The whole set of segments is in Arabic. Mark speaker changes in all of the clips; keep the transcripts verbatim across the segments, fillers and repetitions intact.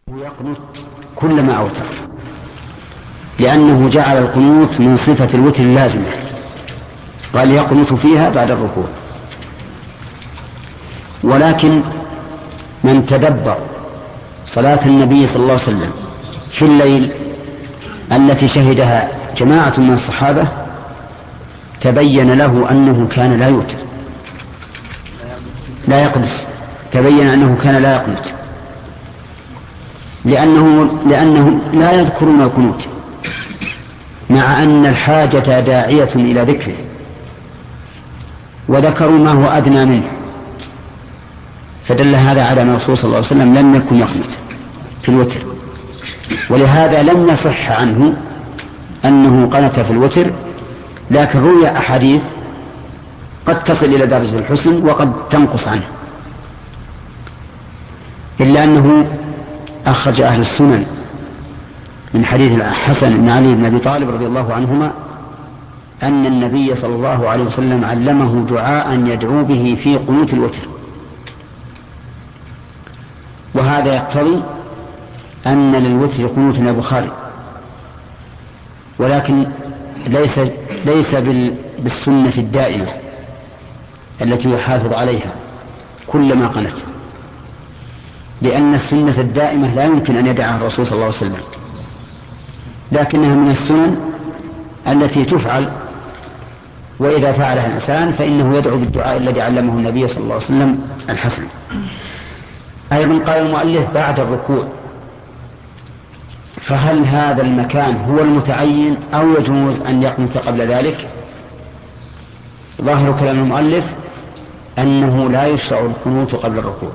Speaker 1: يقنت كلما أوتر، لأنه جعل القنوت من صفة الوتر اللازمة، قال يقنت فيها بعد الركوع. ولكن من تدبر صلاة النبي صلى الله عليه وسلم في الليل التي شهدها جماعة من الصحابة تبين له أنه كان لا يوتر لا يقنت تبين أنه كان لا يقنت لأنه, لأنه لا يذكرون القنوت، مع أن الحاجة داعية إلى ذكره، وذكروا ما هو أدنى منه، فدل هذا على أن الرسول صلى الله عليه وسلم لم يكن يقنت في الوتر. ولهذا لم يصح عنه أنه قنت في الوتر، لكن روي أحاديث قد تصل إلى درجة الحسن وقد تنقص عنه، إلا أنه أخرج أهل السنن من حديث الحسن بن علي بن أبي طالب رضي الله عنهما أن النبي صلى الله عليه وسلم علمه دعاء يدعو به في قنوت الوتر، وهذا يقتضي أن للوتر قنوت من البخاري، ولكن ليس ليس بالسنة الدائمة التي يحافظ عليها كلما قنت، لأن السنة الدائمة لا يمكن أن يدعها الرسول صلى الله عليه وسلم، لكنها من السنن التي تفعل، وإذا فعلها الإنسان فإنه يدعو بالدعاء الذي علمه النبي صلى الله عليه وسلم الحسن. أيضا قال المؤلف بعد الركوع، فهل هذا المكان هو المتعين أو يجوز أن يقنت قبل ذلك؟ ظاهر كلام المؤلف أنه لا يشرع القنوت قبل الركوع،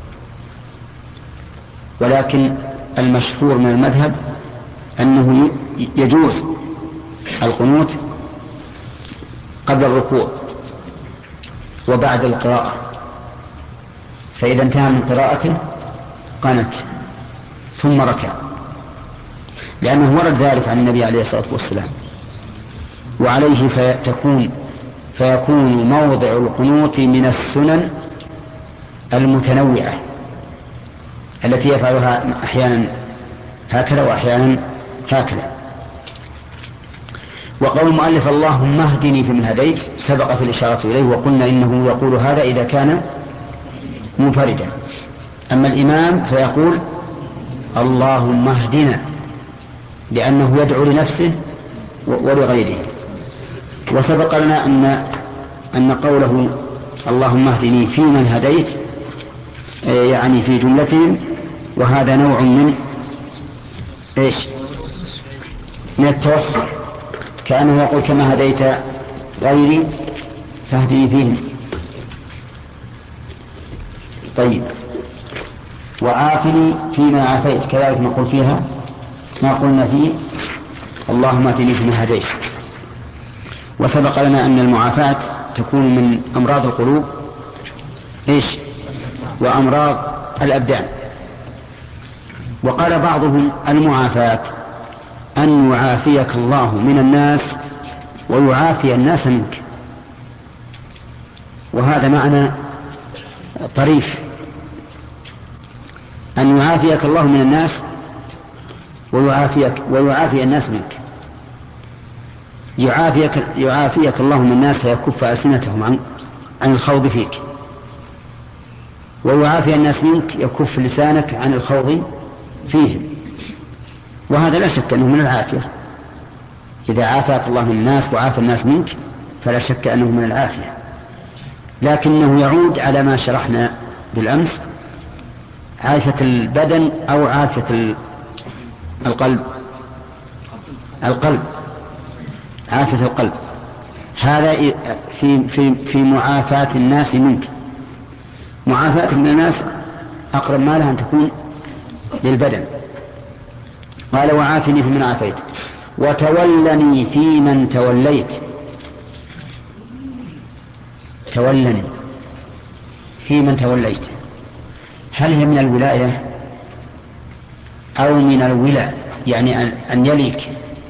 Speaker 1: ولكن المشهور من المذهب أنه يجوز القنوت قبل الركوع وبعد القراءة، فإذا انتهى من قراءته قنت ثم ركع، لأنه ورد ذلك عن النبي عليه الصلاة والسلام، وعليه فتكون فيكون موضع القنوت من السنن المتنوعة التي يفعلها أحيانا هكذا وأحيانا هكذا. وقول المؤلف اللهم اهدني فيمن هديت سبقت الإشارة إليه، وقلنا إنه يقول هذا إذا كان منفردا، أما الإمام فيقول اللهم اهدنا، لأنه يدعو لنفسه ولغيره. وسبق لنا أن أن قوله اللهم اهدني فيمن هديت يعني في جملتهم، وهذا نوع من إيش؟ من التوسل، كأنه يقول كما هديت غيري فاهدني فيهم. طيب، وعافني فيما عافيت، كذلك نقول فيها ما قلنا فيه اللهم اهدني فيما هديت. وسبق لنا أن المعافاة تكون من أمراض القلوب إيش؟ وأمراض الأبدان. وقال بعضهم المعافاة أن يعافيك الله من الناس ويعافي الناس منك، وهذا معنى طريف، أن يعافيك الله من الناس ويعافيك ويعافي الناس منك. يعافيك, يعافيك الله من الناس فيكف ألسنتهم عن, عن الخوض فيك، ويعافي الناس منك يكف لسانك عن الخوض فيهم، وهذا لا شك أنه من العافية. إذا عافاك الله من الناس وعافى الناس منك فلا شك أنه من العافية، لكنه يعود على ما شرحنا بالأمس، عافية البدن أو عافية القلب القلب عافية القلب. هذا في, في, في معافاة الناس منك. معافاة من الناس أقرب ما لها أن تكون للبدن. قال وعافني فيمن عافيت وتولني فيمن توليت. تولني فيمن توليت، هل هي من الولاية أو من الولاء، يعني أن يليك،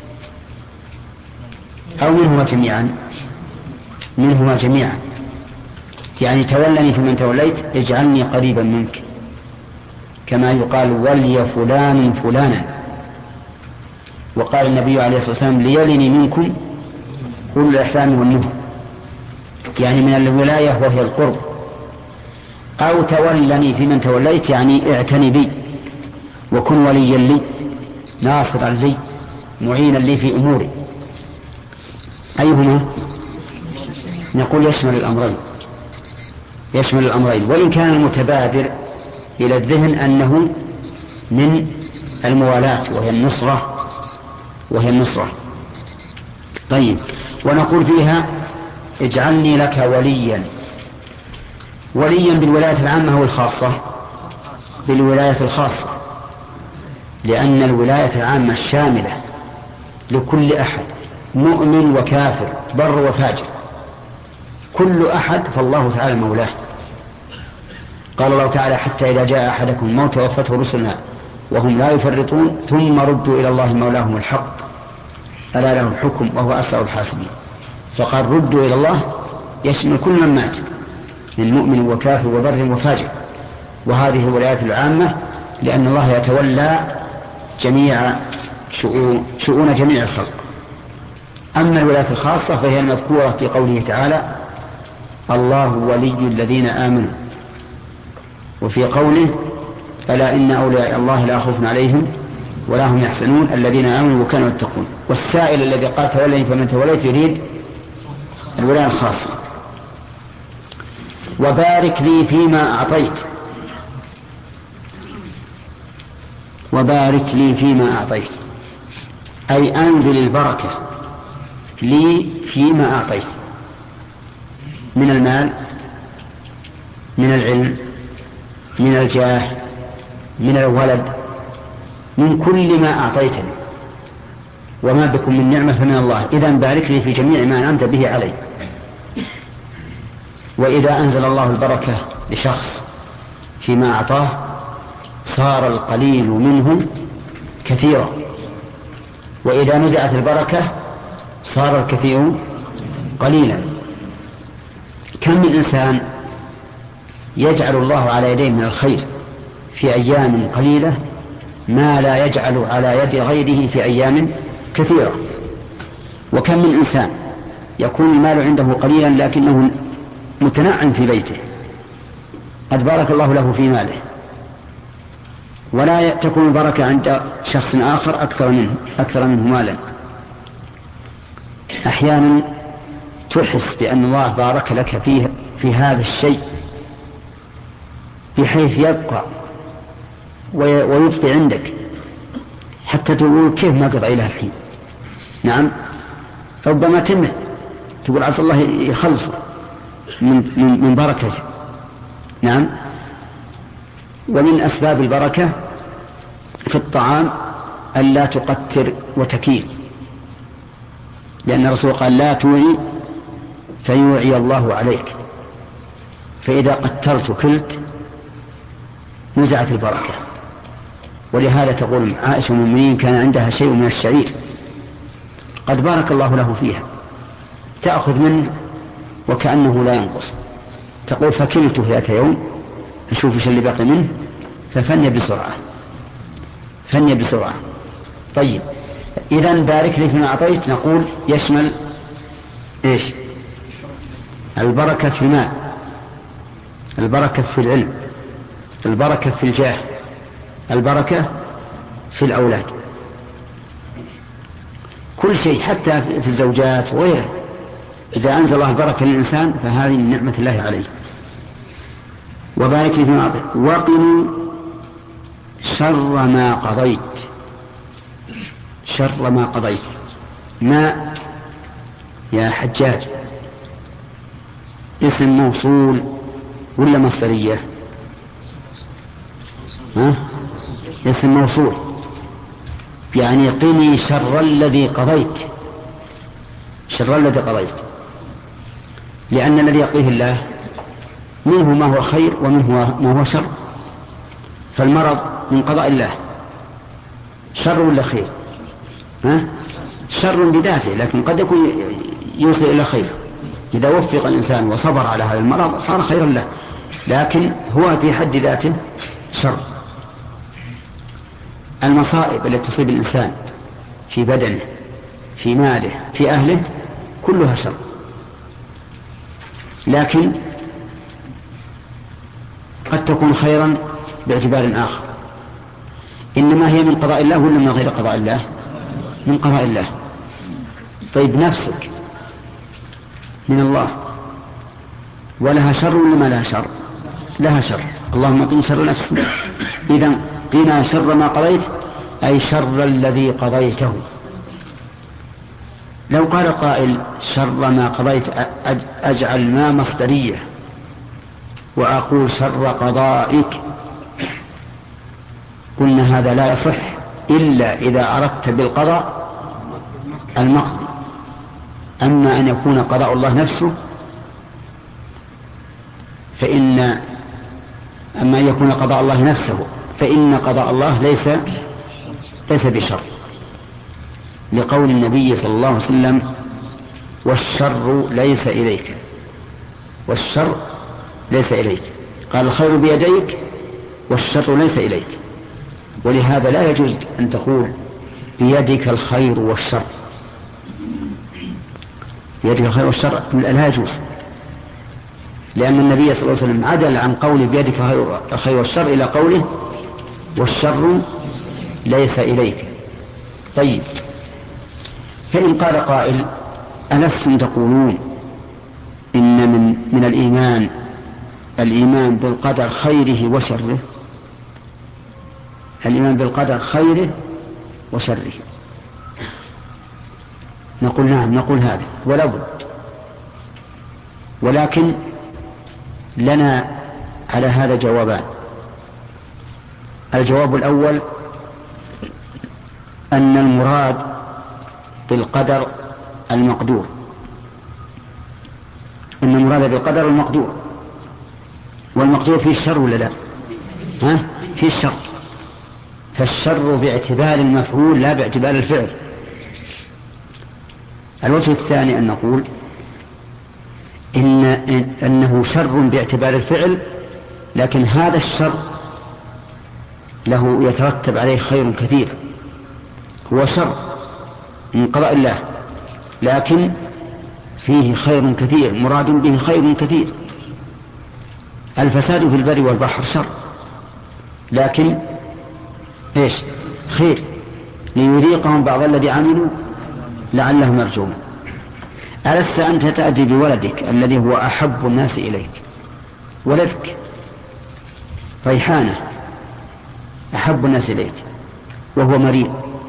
Speaker 1: أو منهما جميعا؟ منهما جميعا، يعني تولني فيمن توليت اجعلني قريبا منك، كما يقال ولي فلان فلانا. وقال النبي عليه الصلاة والسلام ليلني منكم أولو الإحسان والنهى، يعني من الولاية وهي القرب. أو تولني في من توليت، يعني اعتني بي وكن وليا لي ناصرا لي معينا لي في أموري. أيهما؟ نقول يشمل الأمرين، يشمل الأمرين، وإن كان المتبادر إلى الذهن أنه من الموالاة وهي النصرة وهي النصرة. طيب، ونقول فيها اجعلني لك وليا. وليا بالولاية العامة والخاصة؟ بالولاية الخاصة، لأن الولاية العامة الشاملة لكل أحد مؤمن وكافر بر وفاجر، كل أحد فالله تعالى مولاه. قال الله تعالى حتى إذا جاء أحدكم الموت توفته رسلنا وهم لا يفرطون ثم ردوا إلى الله مولاهم الحق ألا له الحكم وهو أسرع الحاسبين. فقال ردوا إلى الله يشمل كل من مات من مؤمن وكافر وبر وفاجر. وهذه الولايات العامة لأن الله يتولى جميع شؤون, شؤون جميع الخلق. أما الولايات الخاصة فهي المذكورة في قوله تعالى الله ولي الذين آمنوا، وفي قوله ألا إن أولياء الله لا خوف عليهم ولا هم يحزنون الذين آمنوا وكانوا يتقون. والسائل الذي قال تولني فمن توليت يريد الولاية الخاصة. وبارك لي فيما أعطيت، وبارك لي فيما أعطيت أي أنزل البركة لي فيما أعطيت من المال، من العلم، من الجاه، من الولد، من كل ما أعطيتني. وما بكم من نعمة فمن الله، إذن بارك لي في جميع ما أنعمت به علي. وإذا أنزل الله البركة لشخص فيما أعطاه صار القليل منه كثيرا، وإذا نزعت البركة صار الكثير قليلا. كم من إنسان يجعل الله على يديه من الخير في أيام قليلة ما لا يجعل على يد غيره في أيام كثيرة. وكم من إنسان يكون المال عنده قليلا لكنه متنعم في بيته قد بارك الله له في ماله، ولا تكون البركة عند شخص آخر أكثر منه أكثر منه مالا. أحيانا تحس بأن الله بارك لك فيه في هذا الشيء بحيث يبقى ويبقي عندك حتى تقول كيف ما قضى إلى الحين. نعم، ربما تمت تقول عسى الله يخلص من, من, من بركته. نعم. ومن أسباب البركة في الطعام ألا تقتر وتكيل، لأن الرسول قال لا توعي فيوعي الله عليك، فإذا قترت وكلت نزعت البركة. ولهذا تقول عائشة المؤمنين كان عندها شيء من الشعير قد بارك الله له فيها، تأخذ منه وكأنه لا ينقص، تقول فكلته ذات يوم أشوف ايش اللي باقي منه ففني بسرعة فني بسرعة. طيب، إذن بارك لي فيما أعطيت نقول يشمل إيش؟ البركة في المال، البركة في العلم، البركة في الجاه، البركة في الأولاد، كل شيء حتى في الزوجات وغيره. إذا أنزل الله البركة للإنسان فهذه من نعمة الله عليه. وبارك لي فيما أعطيت وقني شر ما قضيت، شر ما قضيت. ما يا حجاج اسم موصول ولا مصدرية؟ ها؟ اسم موصول، يعني قني شر الذي قضيت، شر الذي قضيت، لأن الذي يقضيه الله منه ما هو خير ومنه ما هو شر. فالمرض من قضاء الله شر ولا خير؟ ها؟ شر بذاته، لكن قد يكون يوصل إلى خير إذا وفق الإنسان وصبر على هذا المرض صار خيرا له، لكن هو في حد ذاته شر. المصائب التي تصيب الإنسان في بدنه في ماله في أهله كلها شر، لكن قد تكون خيرا باعتبار آخر. إنما هي من قضاء الله ولا من غير قضاء الله؟ من قضاء الله. طيب نفسك من الله ولها شر ولا ما لها شر؟ لها شر. اللهم قنا شر نفسي. إذن قنا شر ما قضيت أي شر الذي قضيته. لو قال قائل شر ما قضيت أجعل ما مصدرية وأقول شر قضائك، قلنا هذا لا يصح إلا إذا أردت بالقضاء المقضي. أما أن يكون قضاء الله نفسه فإن أما أن يكون قضاء الله نفسه فإن قضاء الله ليس ليس بشر، لقول النبي صلى الله عليه وسلم والشر ليس إليك، والشر ليس إليك. قال الخير بيديك والشر ليس إليك. ولهذا لا يجوز أن تقول بيدك الخير والشر، بيدك الخير والشر لا يجوز، لأن النبي صلى الله عليه وسلم عدل عن قول بيدك الخير والشر إلى قوله والشر ليس إليك. طيب، فإن قال قائل ألستم تقولون إن من, من الإيمان الإيمان بالقدر خيره وشره؟ الإيمان بالقدر خيره وشره. نقول نعم، نقول هذا ولا بد، ولكن لنا على هذا جوابان. الجواب الأول أن المراد بالقدر المقدور، أن المراد بالقدر المقدور، والمقدور فيه الشر ولا لا؟ ها؟ فيه الشر، فالشر باعتبار المفعول لا باعتبار الفعل. الوجه الثاني أن نقول إن أنه شر باعتبار الفعل، لكن هذا الشر له يترتب عليه خير كثير، هو شر من قضاء الله لكن فيه خير كثير، مراد به خير كثير. الفساد في البر والبحر شر، لكن ايش؟ خير، ليذيقهم بعض الذي عملوا لعلهم يرجعون. ألست أنت تأتي بولدك الذي هو أحب الناس إليك، ولدك ريحانة أحب الناس إليك وهو مريض،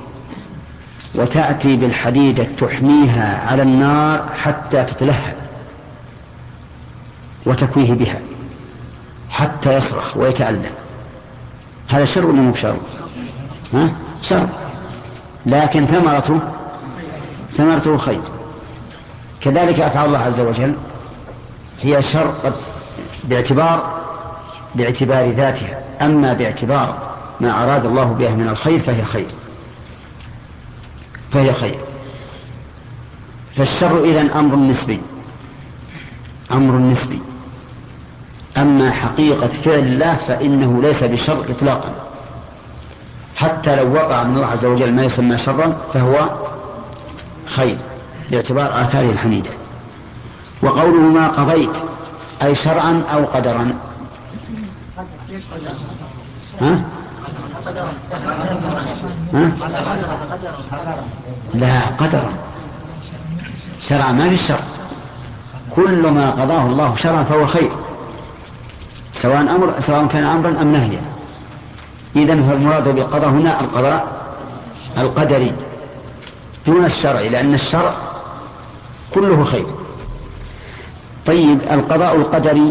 Speaker 1: وتأتي بالحديدة تحميها على النار حتى تتلهب وتكويه بها حتى يصرخ ويتألم، هذا شر ولا مو شر؟ ها؟ شر، لكن ثمرته ثمرته خير. كذلك أفعال الله عز وجل هي شر باعتبار باعتبار ذاتها، أما باعتبار ما أراد الله بها من الخير فهي خير فهي خير. فالشر إذن أمر نسبي، أمر نسبي. أما حقيقة فعل الله فإنه ليس بشر إطلاقا، حتى لو وقع من الله عز وجل ما يسمى شرا فهو خير باعتبار آثاره الحميدة. وقوله ما قضيت أي شرعا أو قدرا؟ ها؟ ها؟ لا، قدرا. شرعا ما في الشر، كل ما قضاه الله شرعا فهو خير، سواء أمر سواء كان أمرا أم نهيا. إذن هو المراد بالقضاء هنا القضاء القدري دون الشرع، لأن الشرع كله خير. طيب، القضاء القدري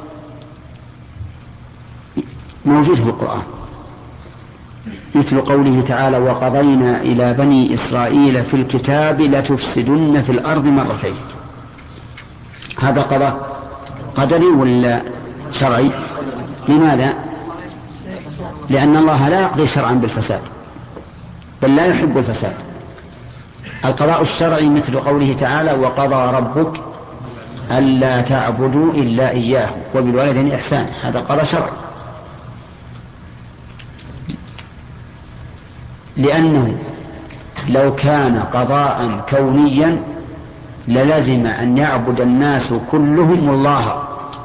Speaker 1: موجود في القرآن، مثل قوله تعالى وقضينا إلى بني إسرائيل في الكتاب لتفسدن في الأرض مرتين. هذا قضاء قدري ولا شرعي؟ لماذا؟ لأن الله لا يقضي شرعا بالفساد، بل لا يحب الفساد. القضاء الشرعي مثل قوله تعالى وقضى ربك ألا تعبدوا إلا إياه وبالوالدين إحسانا، هذا قضاء شرعي. لأنه لو كان قضاء كونيا للزم أن يعبد الناس كلهم الله،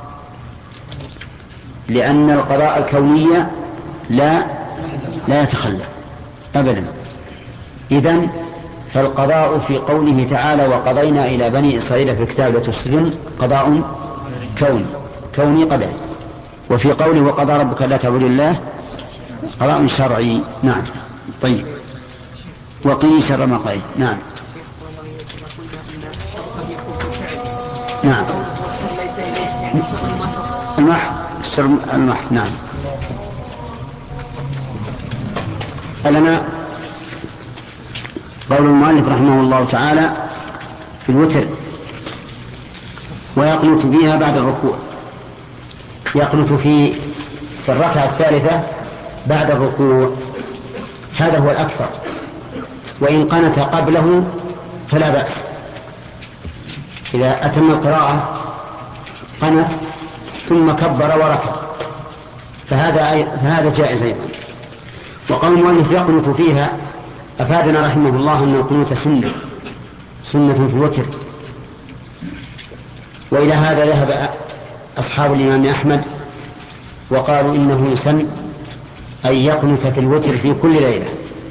Speaker 1: لأن القضاء الكوني لا لا يتخلف أبدا. إذن فالقضاء في قوله تعالى وقضينا إلى بني إسرائيل في الكتاب لتفسدن قضاء كوني كوني قدري، وفي قوله وقضى ربك لا تعبدوا الله قضاء شرعي. نعم. طيب وقيل شر ما قضيت. نعم نعم المحض المحض. نعم. لنا قول المؤلف رحمه الله تعالى في الوتر ويقنت فيها بعد الركوع، يقنت في في الركعة الثالثة بعد الركوع، هذا هو الأكثر، وإن قنت قبله فلا بأس. إذا أتم القراءة قنت ثم كبر وركع فهذا فهذا جائز أيضا. وقول المؤلف يقنت فيها أفادنا رحمه الله أن القنوت سنة سنة في الوتر، وإلى هذا ذهب أصحاب الإمام أحمد وقالوا إنه يسن أن يقنت في الوتر في كل ليلة.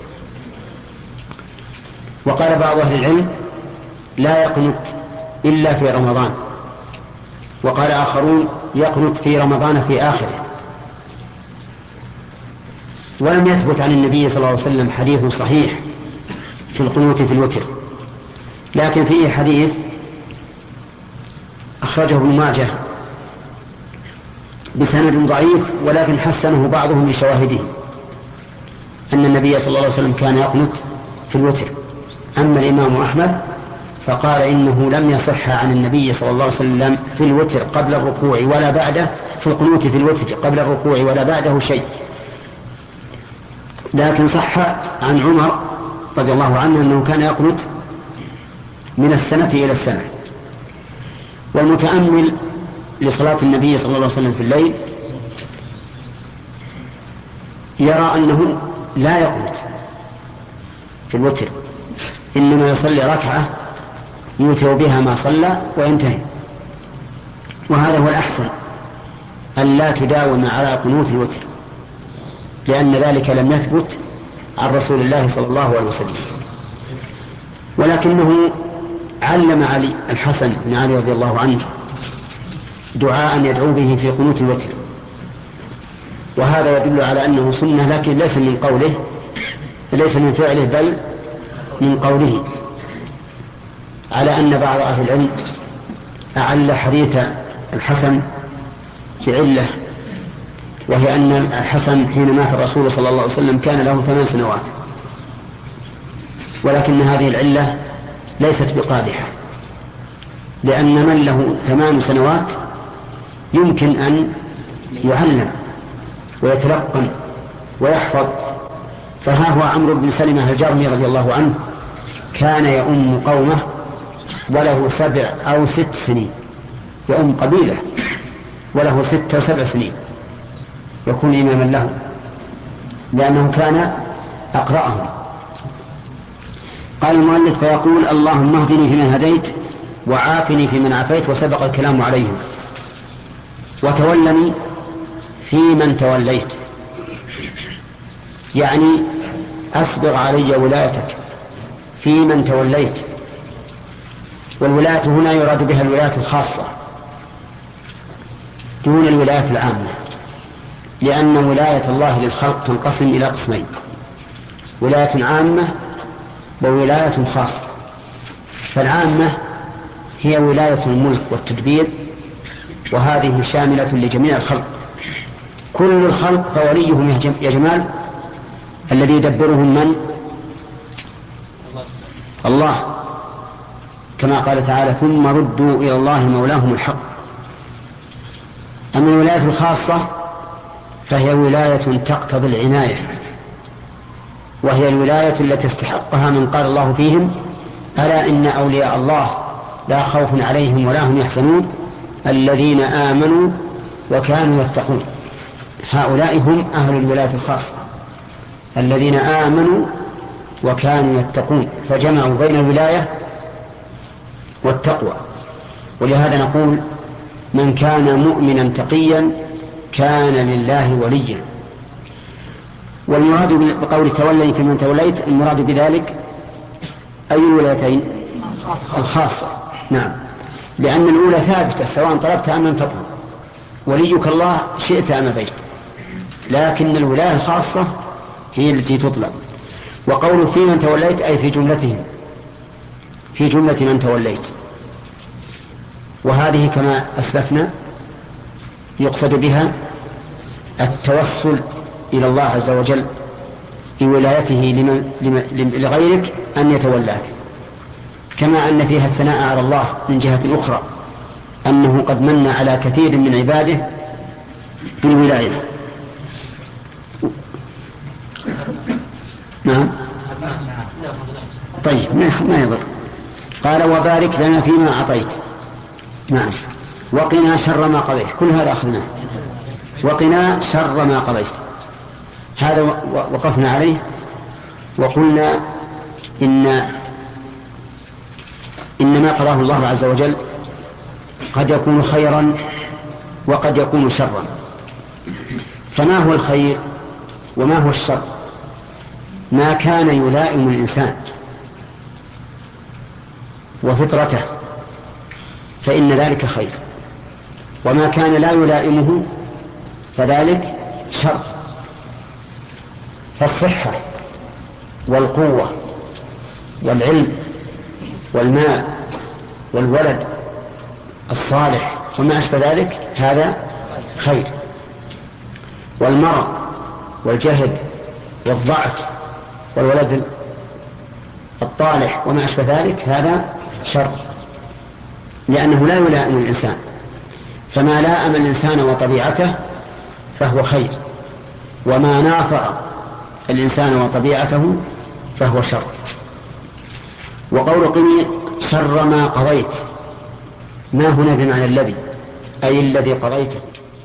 Speaker 1: وقال بعض أهل العلم لا يقنت إلا في رمضان، وقال آخرون يقنت في رمضان في آخره. ولم يثبت عن النبي صلى الله عليه وسلم حديث صحيح في القنوت في الوتر، لكن فيه حديث أخرجه ابن ماجه بسند ضعيف ولكن حسنه بعضهم بشواهده أن النبي صلى الله عليه وسلم كان يقنت في الوتر. أما الإمام أحمد فقال إنه لم يصح عن النبي صلى الله عليه وسلم في الوتر قبل الركوع ولا بعده، في القنوت في الوتر قبل الركوع ولا بعده شيء، لكن صح عن عمر رضي الله عنه أنه كان يقنت من السنة إلى السنة. والمتأمل لصلاة النبي صلى الله عليه وسلم في الليل يرى أنه لا يقنت في الوتر، إنما يصلي ركعة يوتر بها ما صلى وينتهي، وهذا هو الأحسن أن لا تداوم على قنوت الوتر، لأن ذلك لم يثبت عن رسول الله صلى الله عليه وسلم. ولكنه علم علي الحسن بن علي رضي الله عنه دعاء يدعو به في قنوت الوتر، وهذا يدل على أنه سنة، لكن ليس من قوله ليس من فعله بل من قوله، على أن بعض أهل العلم أعل حديث الحسن في علة، وهي أن الحسن حين مات الرسول صلى الله عليه وسلم كان له ثمان سنوات، ولكن هذه العلة ليست بقادحة، لأن من له ثمان سنوات يمكن أن يعلم ويتلقن ويحفظ. فها هو عمرو بن سلمة الجرمي رضي الله عنه كان يؤم قومه وله سبع أو ست سنين، يؤم قبيلة وله ست أو سبع سنين يكون إماما لهم، لأنه كان أقرأهم. قال المؤلف فيقول اللهم اهدني فيمن هديت وعافني فيمن عافيت، وسبق الكلام عليهم، وتولني فيمن توليت، يعني أسبغ علي ولايتك فيمن توليت. والولاية هنا يراد بها الولاية الخاصة دون الولاية العامة، لأن ولاية الله للخلق تنقسم إلى قسمين: ولاية عامة وولاية خاصة. فالعامة هي ولاية الملك والتدبير، وهذه شاملة لجميع الخلق، كل الخلق فوليهم يا جمال الذي يدبرهم من؟ الله، كما قال تعالى ثم ردوا إلى الله مولاهم الحق. أما الولاية الخاصة فهي ولاية تقتضي العناية، وهي الولاية التي استحقها من قال الله فيهم ألا إن أولياء الله لا خوف عليهم ولا هم يحزنون الذين آمنوا وكانوا يتقون. هؤلاء هم أهل الولاية الخاصة الذين آمنوا وكانوا يتقون، فجمعوا بين الولاية والتقوى. ولهذا نقول من كان مؤمنا تقيا كان لله وليا. والمراد بقول تولي فيمن توليت، المراد بذلك أي الولايتين؟ الخاصة. نعم، لأن الأولى ثابتة سواء طلبت أم لم تطلب، وليك الله شئت أم أبيت، لكن الولاية الخاصة هي التي تطلب. وقول في من توليت أي في جملتهم، في جملة من توليت، وهذه كما أسلفنا يقصد بها التوسل إلى الله عز وجل بولايته لمن لمن لغيرك أن يتولاك، كما أن فيها الثناء على الله من جهة أخرى أنه قد من على كثير من عباده بالولاية. نعم. طيب ما يضر. قال وبارك لنا فيما أعطيت. نعم. وقنا شر ما قضيت، كل هذا أخذناه. وقنا شر ما قضيت، هذا وقفنا عليه وقلنا إن إن ما قضاه الله عز وجل قد يكون خيرا وقد يكون شرا. فما هو الخير وما هو الشر؟ ما كان يلائم الإنسان وفطرته فإن ذلك خير، وما كان لا يلائمه فذلك شر. فالصحة والقوة والعلم والمال والولد الصالح وما أشبه ذلك هذا خير، والمرض والجهل والضعف والولد الطالح وما أشبه ذلك هذا شر، لأنه لا يلائم الإنسان. فما لائم الإنسان وطبيعته فهو خير، وما نافع الإنسان وطبيعته فهو شر. وقول قني شر ما قضيت، ما هنا بمعنى الذي، أي الذي قضيته،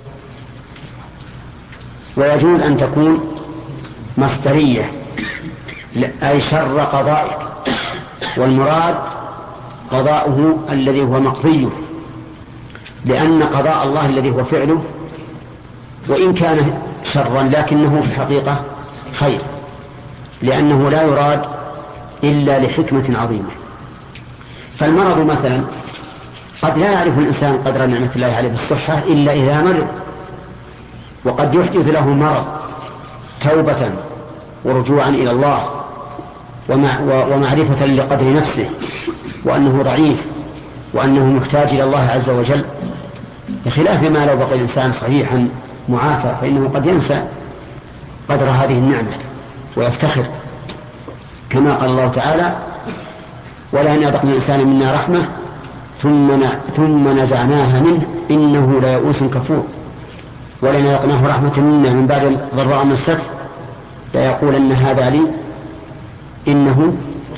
Speaker 1: ويجوز أن تكون مصدرية أي شر قضائك، والمراد قضاؤه الذي هو مقضيه، لأن قضاء الله الذي هو فعله وإن كان شرا لكنه في الحقيقة خير، لأنه لا يراد إلا لحكمة عظيمة. فالمرض مثلا قد لا يعرف الإنسان قدر نعمة الله عليه بالصحة إلا إذا مرض، وقد يحدث له مرض توبة ورجوعا إلى الله ومعرفة لقدر نفسه وأنه ضعيف وأنه محتاج إلى الله عز وجل، بخلاف ما لو بقي الإنسان صحيحا معافى فإنه قد ينسى قدر هذه النعمة ويفتخر، كما قال الله تعالى ولئن أذقنا الإنسان منا رحمة ثم ثم نزعناها منه إنه ليئوس كفور، ولئن أذقناه رحمة منا من بعد ضراء مسته ليقولن هذا لي إنه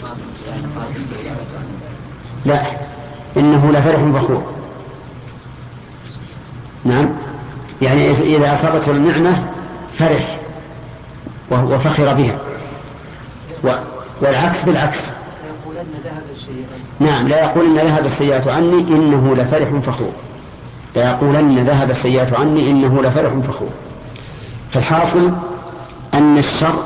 Speaker 1: لا إنه لفرح فخور. نعم، يعني إذا أصابته النعمة فرح وفخر بها، والعكس بالعكس. نعم، لا يقولن ذهب السيئات عني إنه لفرح فخور، لا يقولن ذهب السيئات عني إنه لفرح فخور. فالحاصل أن الشر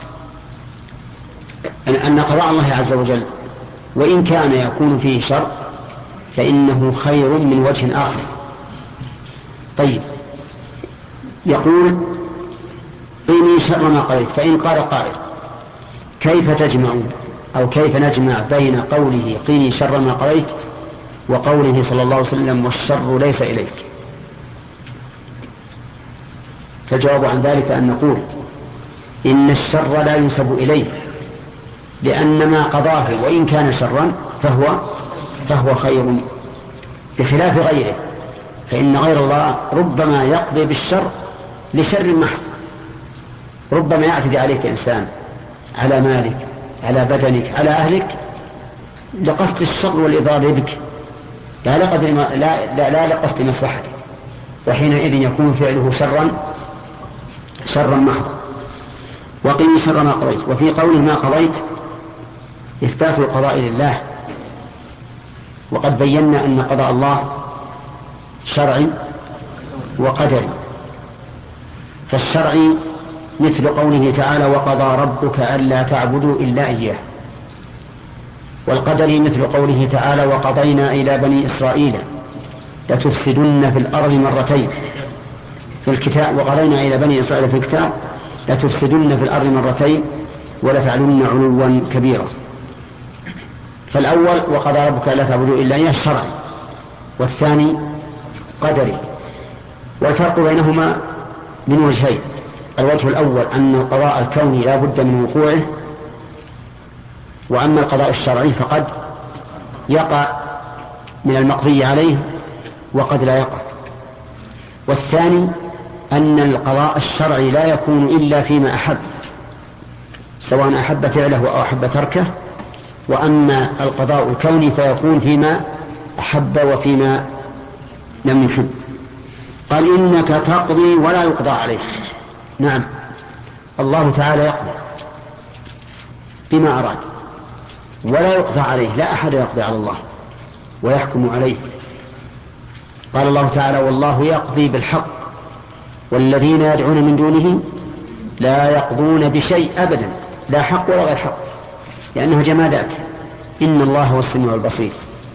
Speaker 1: أن قضاء الله عز وجل وإن كان يكون فيه شر فإنه خير من وجه آخر. طيب، يقول قيني شر ما قضيت. فإن قال قائل كيف تجمع أو كيف نجمع بين قوله قيني شر ما قضيت وقوله صلى الله عليه وسلم والشر ليس إليك؟ فالجواب عن ذلك أن نقول إن الشر لا ينسب إليه، لأن ما قضاه وإن كان شرا فهو فهو خير، بخلاف غيره، فإن غير الله ربما يقضي بالشر لشر محض. ربما يعتدي عليك إنسان على مالك على بدنك على أهلك لقصد الشر والإضرار بك، لا لقصد لا لا, لا لقصد مصلحتك، وحينئذ يكون فعله شرا شرا محضا. وقني شر ما قضيت. وفي قوله ما قضيت إثبات القضاء لله، وقد بينا أن قضاء الله شرعي وقدري. فالشرعي مثل قوله تعالى وقضى ربك ألا تعبدوا إلا إياه، والقدري مثل قوله تعالى وقضينا إلى بني إسرائيل لتفسدن في الأرض مرتين في الكتاب، وقضينا إلى بني إسرائيل في الكتاب لتفسدن في الأرض مرتين ولتعلن علوا كبيرا. فالأول وقضى ربك ألا تعبدوا إلا إياه شرعي، والثاني قدري. والفرق بينهما من وجهين: الوجه الأول أن القضاء الكوني لا بد من وقوعه، وأما القضاء الشرعي فقد يقع من المقضي عليه وقد لا يقع. والثاني أن القضاء الشرعي لا يكون إلا فيما أحب، سواء أحب فعله أو أحب تركه، وأما القضاء الكوني فيكون فيما أحب وفيما لم يحب. قال إنك تقضي ولا يقضى عليك. نعم، الله تعالى يقضي بما أراد ولا يقضى عليه، لا أحد يقضي على الله ويحكم عليه. قال الله تعالى والله يقضي بالحق والذين يدعون من دونه لا يقضون بشيء أبدا، لا حق ولا غير حق، لأنها جمادات. إن الله هو السميع البصير.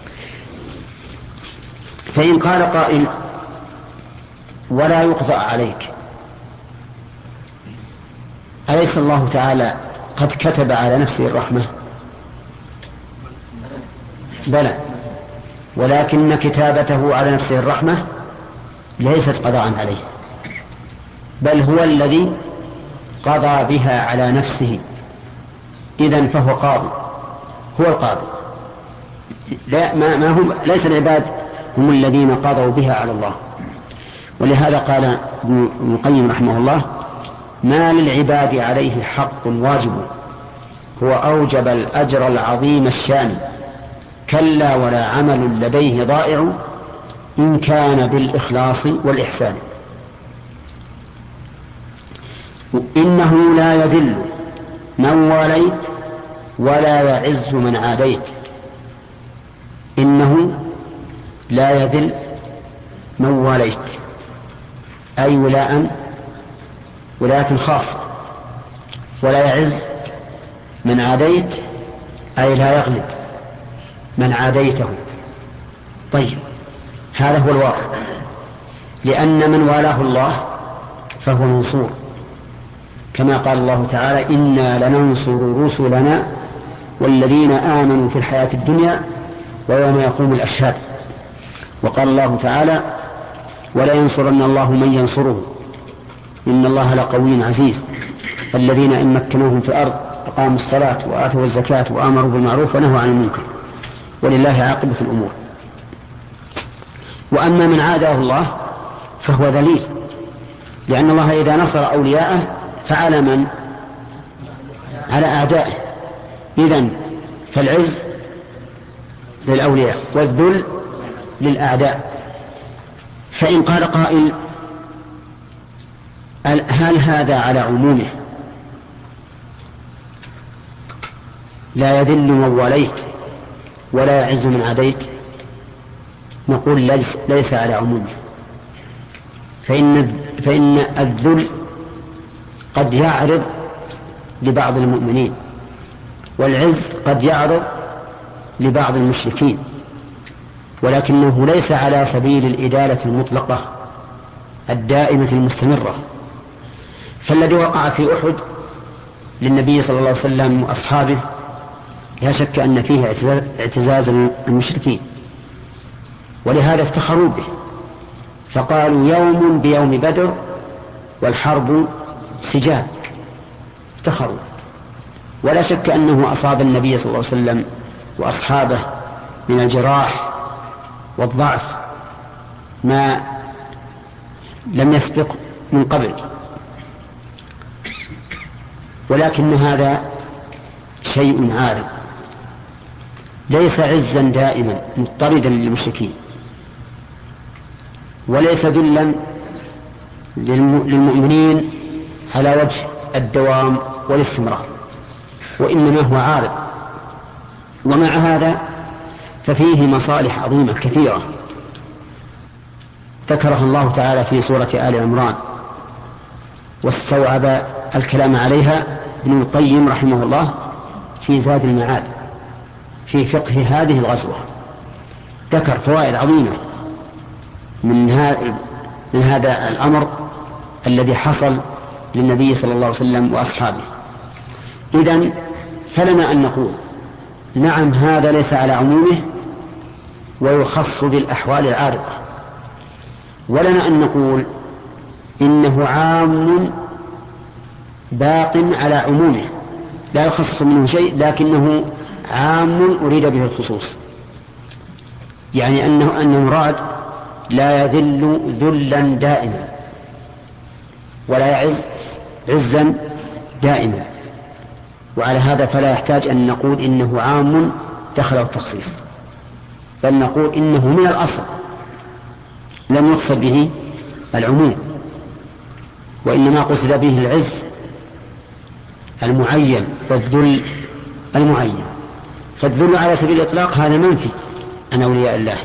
Speaker 1: فإن قال قائل ولا يقضى عليك، أليس الله تعالى قد كتب على نفسه الرحمة؟ بلى، ولكن كتابته على نفسه الرحمة ليست قضاء عليه، بل هو الذي قضى بها على نفسه. إذن فهو قاضي، هو القاضي. لا ما ما هم ليس العباد هم الذين قضوا بها على الله. ولهذا قال ابن القيم رحمه الله ما للعباد عليه حق واجب هو أوجب الأجر العظيم الشان، كلا ولا عمل لديه ضائع إن كان بالإخلاص والإحسان. إنه لا يذل من واليت ولا يعز من عاديت. إنه لا يذل من واليت، أي ولاء ولاية خاصة، ولا يعز من عاديت، أي لا يغلب من عاديته. طيب، هذا هو الواقع، لأن من والاه الله فهو منصور، كما قال الله تعالى إنا لننصر رسلنا والذين آمنوا في الحياة الدنيا ويوم يقوم الأشهاد. وقال الله تعالى ولا ينصرن الله من ينصره إن الله لقوي عزيز الذين إن مكنوهم في الأرض أقاموا الصلاة وآتوا الزكاة وآمروا بالمعروف ونهوا عن المنكر ولله عاقبة الأمور. وأما من عاداه الله فهو ذليل، لأن الله إذا نصر أولياءه فعلى من؟ على أعدائه. إذن فالعز للأولياء والذل للأعداء. فإن قال قائل هل هذا على عمومه لا يذل من واليت ولا يعز من عاديت؟ نقول ليس, ليس على عمومه، فإن, فإن الذل قد يعرض لبعض المؤمنين، والعز قد يعرض لبعض المشركين، ولكنه ليس على سبيل الإدالة المطلقة الدائمة المستمرة. فالذي وقع في أحد للنبي صلى الله عليه وسلم وأصحابه لا شك أن فيه اعتزاز المشركين، ولهذا افتخروا به فقالوا يوم بيوم بدر والحرب سجال، افتخروا. ولا شك أنه أصاب النبي صلى الله عليه وسلم وأصحابه من الجراح والضعف ما لم يسبق من قبل، ولكن هذا شيء عارض، ليس عزا دائما مضطردا للمشركين، وليس ذلا للمؤمنين على وجه الدوام والاستمرار، وإنما هو عارض. ومع هذا ففيه مصالح عظيمة كثيرة ذكرها الله تعالى في سورة آل عمران، واستوعب الكلام عليها ابن القيم رحمه الله في زاد المعاد في فقه هذه الغزوة. ذكر فوائد عظيمة من هذا من هذا الأمر الذي حصل للنبي صلى الله عليه وسلم وأصحابه. إذن فلنا أن نقول نعم هذا ليس على عمومه ويخص بالأحوال العارضة، ولنا أن نقول إنه عام باق على عمومه لا يخصص منه شيء، لكنه عام أريد به الخصوص، يعني أنه أن مراد لا يذل ذلا دائما ولا يعز عزا دائما. وعلى هذا فلا يحتاج أن نقول إنه عام دخله التخصيص، بل نقول إنه من الأصل لم يقصد به العموم، وإنما قصد به العز المعين والذل المعين. فالذل على سبيل الإطلاق هذا منفي عن أولياء الله،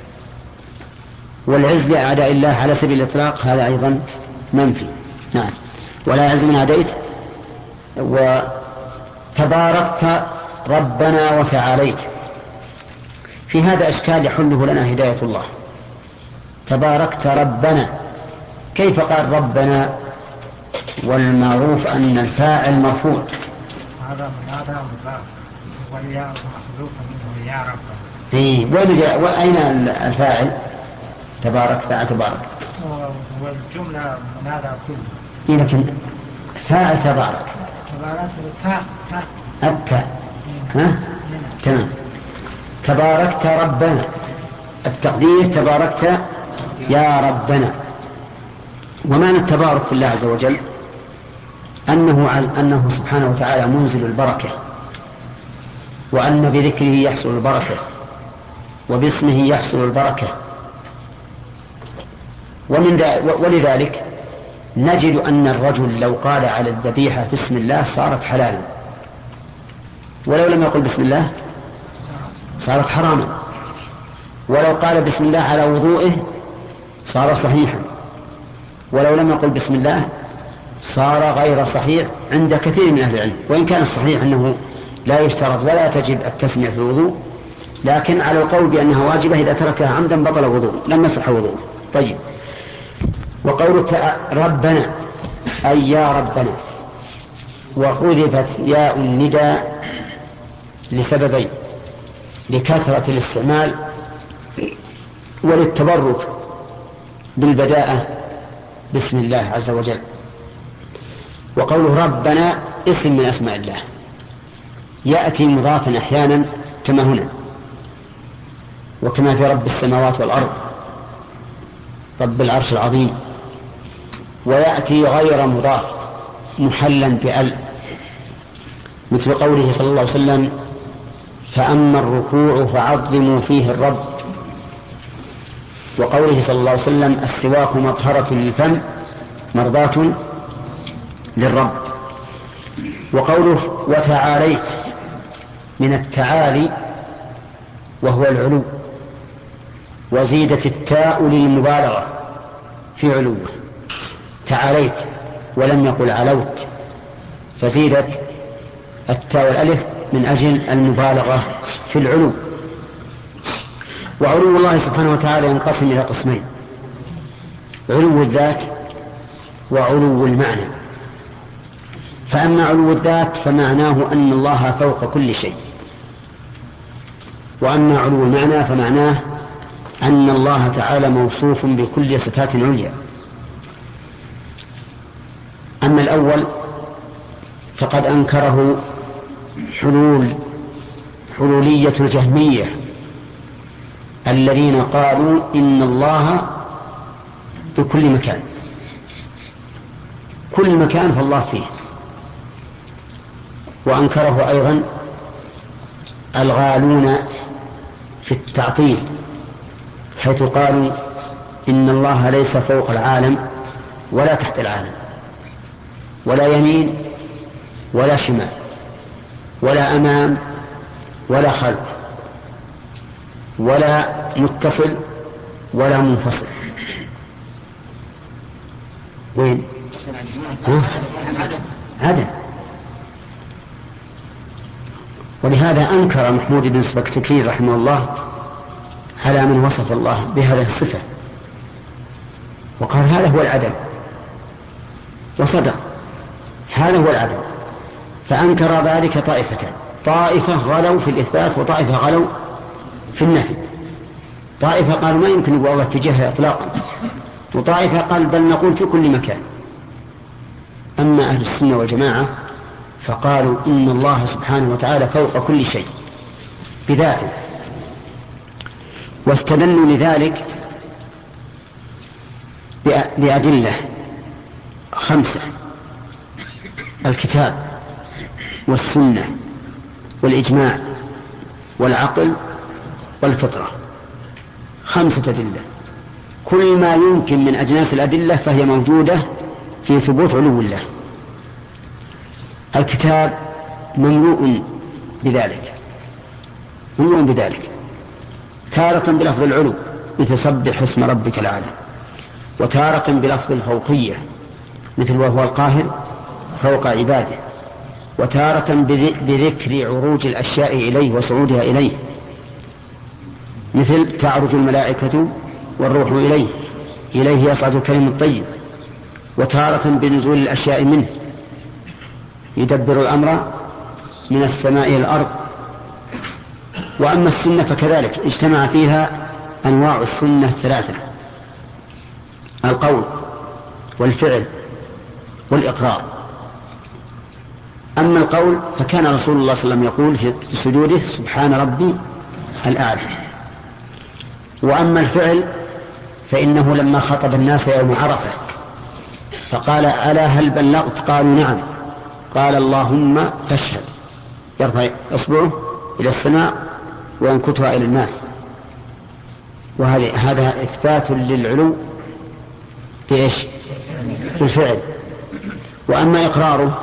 Speaker 1: والعز لأعداء الله على سبيل الإطلاق هذا أيضا منفي. نعم. ولا يعز من عاديت. وتباركت ربنا وتعاليت، في هذا أشكال يحله لنا هداية الله. تباركت ربنا، كيف قال ربنا والمعروف أن الفاعل مرفوع؟
Speaker 2: هذا من هذا مضاف والياء محذوف منه يا رب.
Speaker 1: إيه وأين الفاعل؟ تبارك فاعل تبارك،
Speaker 2: والجملة من هذا كله.
Speaker 1: إيه لكن فاعل تبارك
Speaker 2: تبارك التاء
Speaker 1: التاء ها تمام. تباركت ربنا، التقدير تباركت يا ربنا. ومعنى التبارك في الله عز وجل أنه, أنه سبحانه وتعالى منزل البركة، وأن بذكره يحصل البركة وباسمه يحصل البركة. ومن ولذلك نجد أن الرجل لو قال على الذبيحة بسم الله صارت حلالا، ولو لم يقل بسم الله صارت حراما، ولو قال بسم الله على وضوئه صار صحيحا، ولو لم يقل بسم الله صار غير صحيح عند كثير من أهل العلم. وإن كان الصحيح أنه لا يشترط ولا تجب التسمية في الوضوء، لكن على القول بأنها واجبة إذا تركها عمدا بطل وضوء لم يصح وضوء. طيب. وقول ربنا أي يا ربنا، وحذفت ياء النداء لسببين: لكثرة الاستعمال وللتبرك بالبداءة بسم الله عز وجل. وقوله ربنا اسم من أسماء الله يأتي مضافا أحيانا كما هنا، وكما في رب السماوات والأرض رب العرش العظيم، ويأتي غير مضاف محلا بأل، مثل قوله صلى الله عليه وسلم فأما الركوع فعظموا فيه الرب، وقوله صلى الله عليه وسلم السواك مطهرة للفم مرضاة للرب. وقوله وتعاليت من التعالي وهو العلو، وزيدت التاء للمبالغة في علوه، تعاليت ولم يقل علوت، فزيدت التاء والألف من أجل المبالغة في العلو. وعلو الله سبحانه وتعالى ينقسم إلى قسمين: علو الذات وعلو المعنى. فأما علو الذات فمعناه أن الله فوق كل شيء، وأما علو المعنى فمعناه أن الله تعالى موصوف بكل صفات عليا. أما الأول فقد أنكره حلول حلولية الجهمية الذين قالوا إن الله بكل مكان، كل مكان فالله فيه. وأنكره أيضا الغالون في التعطيل، حيث قالوا إن الله ليس فوق العالم ولا تحت العالم، ولا يمين ولا شمال ولا أمام ولا خلف ولا متصل ولا منفصل. وين؟ ها؟ عدم. ولهذا أنكر محمود بن سبكتكي رحمه الله على من وصف الله بهذه الصفة وقال هذا هو العدم، وصدق، هذا هو العدم. فأنكر ذلك طائفتان، طائفة غلوا في الإثبات وطائفة غلوا في النفي. طائفة قالوا ما يمكن يقول الله في جهة إطلاقا، وطائفة قال بل نقول في كل مكان. أما أهل السنة والجماعة فقالوا إن الله سبحانه وتعالى فوق كل شيء بذاته، واستدلوا لذلك بأدلة خمسة: الكتاب والسنة والإجماع والعقل والفطرة. خمسة أدلة، كل ما يمكن من أجناس الأدلة فهي موجودة في ثبوت علو الله. الكتاب مملوء بذلك، مملوء بذلك تارة بلفظ العلو مثل سبح اسم ربك الأعلى، وتارة بلفظ الفوقية مثل وهو القاهر فوق عباده، وتارة بذكر عروج الأشياء إليه وصعودها إليه مثل تعرج الملائكة والروح إليه، إليه يصعد الكلم الطيب، وتارة بنزول الأشياء منه يدبر الأمر من السماء إلى الأرض. وأما السنة فكذلك اجتمع فيها أنواع السنة ثلاثة: القول والفعل والإقرار. أما القول فكان رسول الله صلى الله عليه وسلم يقول في سجوده سبحان ربي الأعلى. وأما الفعل فإنه لما خطب الناس يوم عرفة فقال ألا هل بلغت؟ قالوا نعم. قال اللهم فاشهد، يرفع إصبعه إلى السماء وينكتها إلى الناس. وهذا إثبات للعلو بإيش؟ بالفعل. وأما إقراره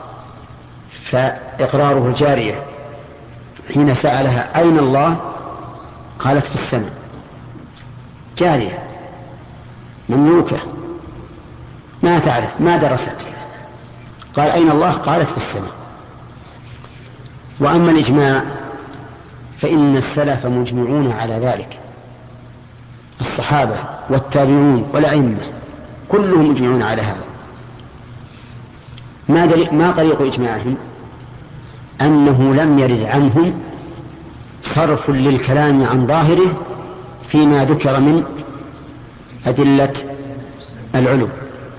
Speaker 1: فإقراره الجارية حين سألها أين الله قالت في السماء، جارية مملوكة ما تعرف ما درست، قال أين الله قالت في السماء. وأما الإجماع فإن السلف مجمعون على ذلك، الصحابة والتابعون والأئمة كلهم مجمعون على هذا. ما, ما طريق إجماعهم؟ أنه لم يرد عنهم صرف للكلام عن ظاهره فيما ذكر من أدلة العلو.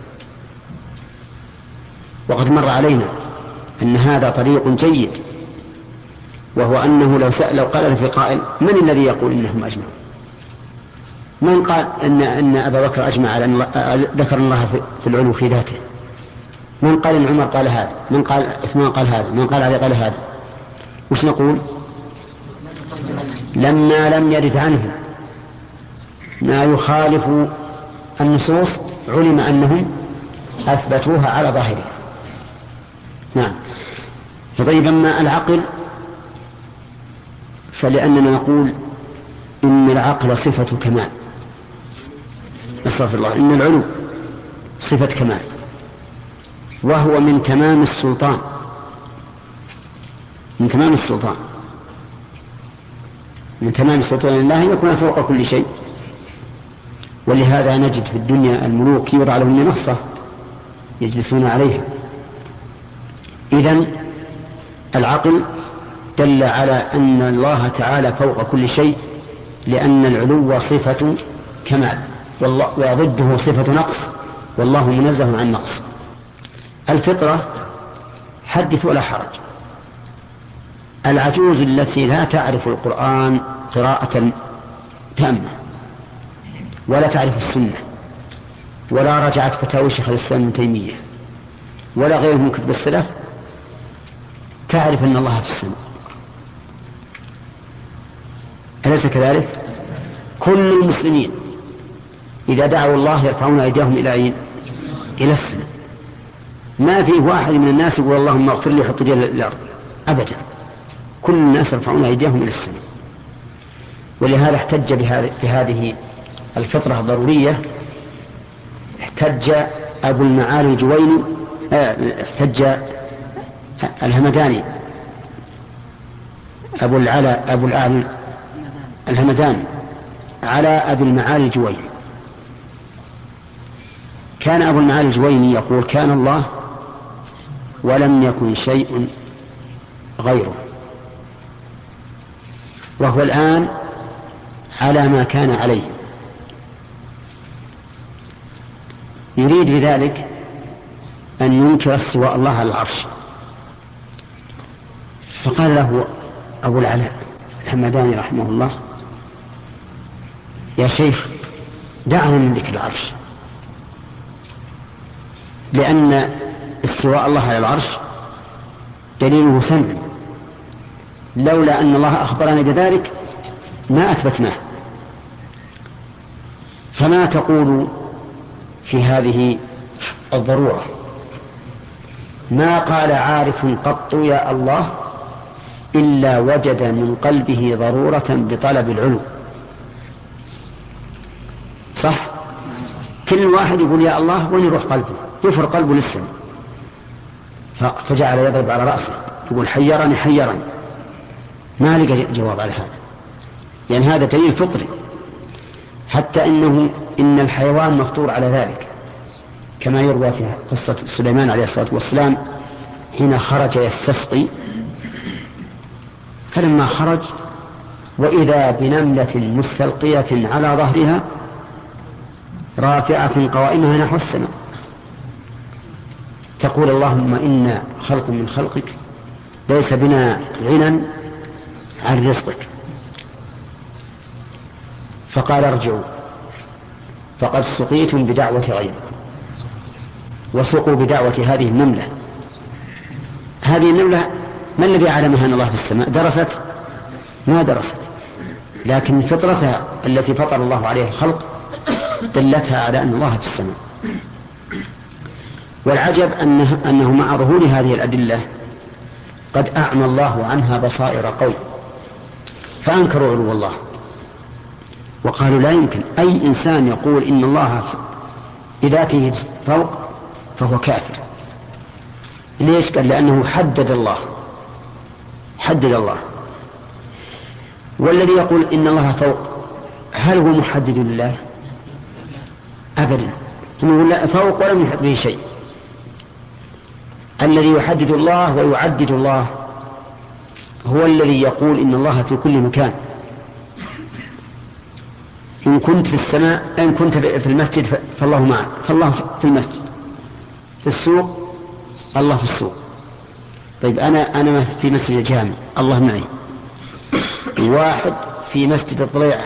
Speaker 1: وقد مر علينا أن هذا طريق جيد، وهو أنه لو سأل لو قال في قائل من الذي يقول إنهم أجمعون؟ من قال أن أن أبا بكر أجمع على أن ذكر الله في العلو في ذاته؟ من قال إن عمر قال هذا؟ من قال عثمان قال هذا؟ من قال علي قال هذا؟ وش نقول؟ لما لم يرد عنه ما يخالف النصوص علم أنهم أثبتوها على ظاهرها. نعم. فطيب أما العقل فلأننا نقول إن العقل صفة كمال، أستغفر الله، إن العلو صفة كمال، وهو من تمام السلطان، من تمام السلطان من تمام السلطان لله يكون فوق كل شيء. ولهذا نجد في الدنيا الملوك يوضع لهم منصة يجلسون عليها. إذن العقل دل على أن الله تعالى فوق كل شيء، لأن العلو صفة كمال وضده صفة نقص، والله منزه عن نقص. الفطرة حدث ولا حرج. العجوز التي لا تعرف القرآن قراءة تامة ولا تعرف السنة ولا رجعت فتاوي شيخ الإسلام ابن تيمية ولا غيره من كتب السلف تعرف أن الله في السماء، أليس كذلك؟ كل المسلمين إذا دعوا الله يرفعون أيديهم إلى أين؟ إلى السماء. ما في واحد من الناس يقول اللهم اغفر لي وحط يدي الأرض أبدا، كل الناس يرفعون أيديهم إلى السماء. ولهذا احتج بهذه الفطرة الضرورية، احتج أبو المعالي الجويني، احتج الهمداني أبو العلا أبو الأعلى الهمداني على أبي المعالي الجويني. كان أبو المعالي الجويني يقول كان الله ولم يكن شيء غيره، وهو الآن على ما كان عليه. يريد بذلك أن ينكر استواء الله على العرش. فقال له أبو العلاء الحمداني رحمه الله يا شيخ دعنا من ذكر العرش، لأن استواء الله على العرش دليله سمع، لولا أن الله أخبرنا بذلك ما أثبتناه. فما تقول في هذه الضرورة؟ ما قال عارف قط يا الله إلا وجد من قلبه ضرورة بطلب العلو. صح؟ كل واحد يقول يا الله وين يروح قلبه؟ يفر قلبه للسماء. فجعل يضرب على رأسه يقول حيرني حيرني، ما لقى جواب على هذا، لأن يعني هذا دليل فطري، حتى إنه إن الحيوان مفطور على ذلك، كما يروى في قصة سليمان عليه الصلاة والسلام حين خرج يستسقي، فلما خرج وإذا بنملة مستلقية على ظهرها رافعة قوائمها نحو السماء تقول اللهم إنا خلق من خلقك ليس بنا غنى عن رزقك. فقال ارجعوا فقد سقيتم بدعوة غيركم، وسقوا بدعوة هذه النملة. هذه النملة ما الذي علمها أن الله في السماء؟ درست؟ ما درست، لكن فطرتها التي فطر الله عليها الخلق دلتها على أن الله في السماء. والعجب أنه, أنه مع ظهور هذه الأدلة قد أعمى الله عنها بصائر قوم، فأنكروا علو الله وقالوا لا يمكن أي إنسان يقول إن الله بذاته فوق فهو كافر. ليش؟ قال لأنه حدد الله حدد الله والذي يقول إن الله فوق هل هو محدد لله؟ أبدا، إنه فوق ولم يحط به شيء. الذي يحدد الله ويعدد الله هو الذي يقول إن الله في كل مكان. إن كنت في السماء إن كنت في المسجد فالله معك، فالله في المسجد، في السوق الله في السوق. طيب أنا أنا في مسجد الجامع الله معي، واحد في مسجد الضليعة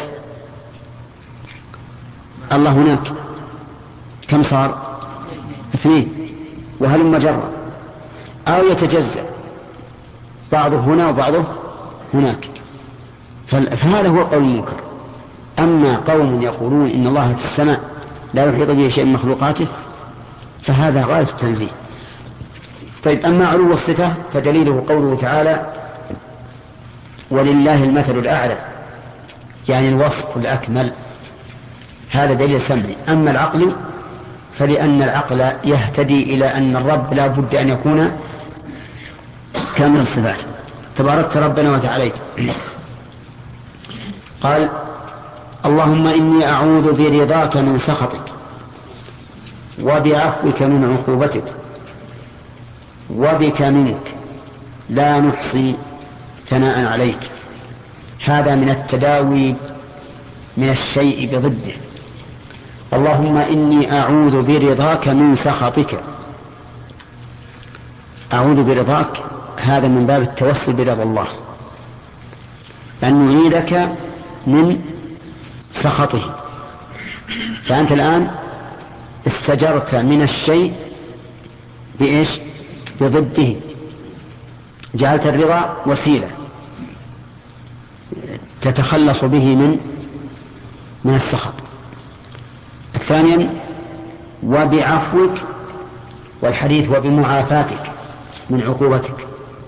Speaker 1: الله هناك، كم صار؟ اثنين، وهلم جرا، أو يتجزأ بعضه هنا وبعضه هناك. فهذا هو قول المنكر. أما قوم يقولون إن الله في السماء لا يحيط به شيء من مخلوقاته فهذا غاية التنزيه. طيب أما علو الصفة فدليله قوله تعالى ولله المثل الأعلى، يعني الوصف الأكمل، هذا دليل سمعي. أما العقل فلأن العقل يهتدي إلى أن الرب لا بد أن يكون كامل الصفات. تباركت ربنا وتعاليت. قال اللهم إني أعوذ برضاك من سخطك وبعفوك من عقوبتك وبك منك لا نحصي ثناء عليك. هذا من التداوي من الشيء بضده. اللهم إني أعوذ برضاك من سخطك. أعوذ برضاك هذا من باب التوسل برضا الله، أن نعيذك من سخطه. فأنت الآن استجرت من الشيء بإيش؟ بضده، جعلت الرضا وسيلة تتخلص به من من السخط. ثانيا وبعفوك والحديث وبمعافاتك من عقوبتك.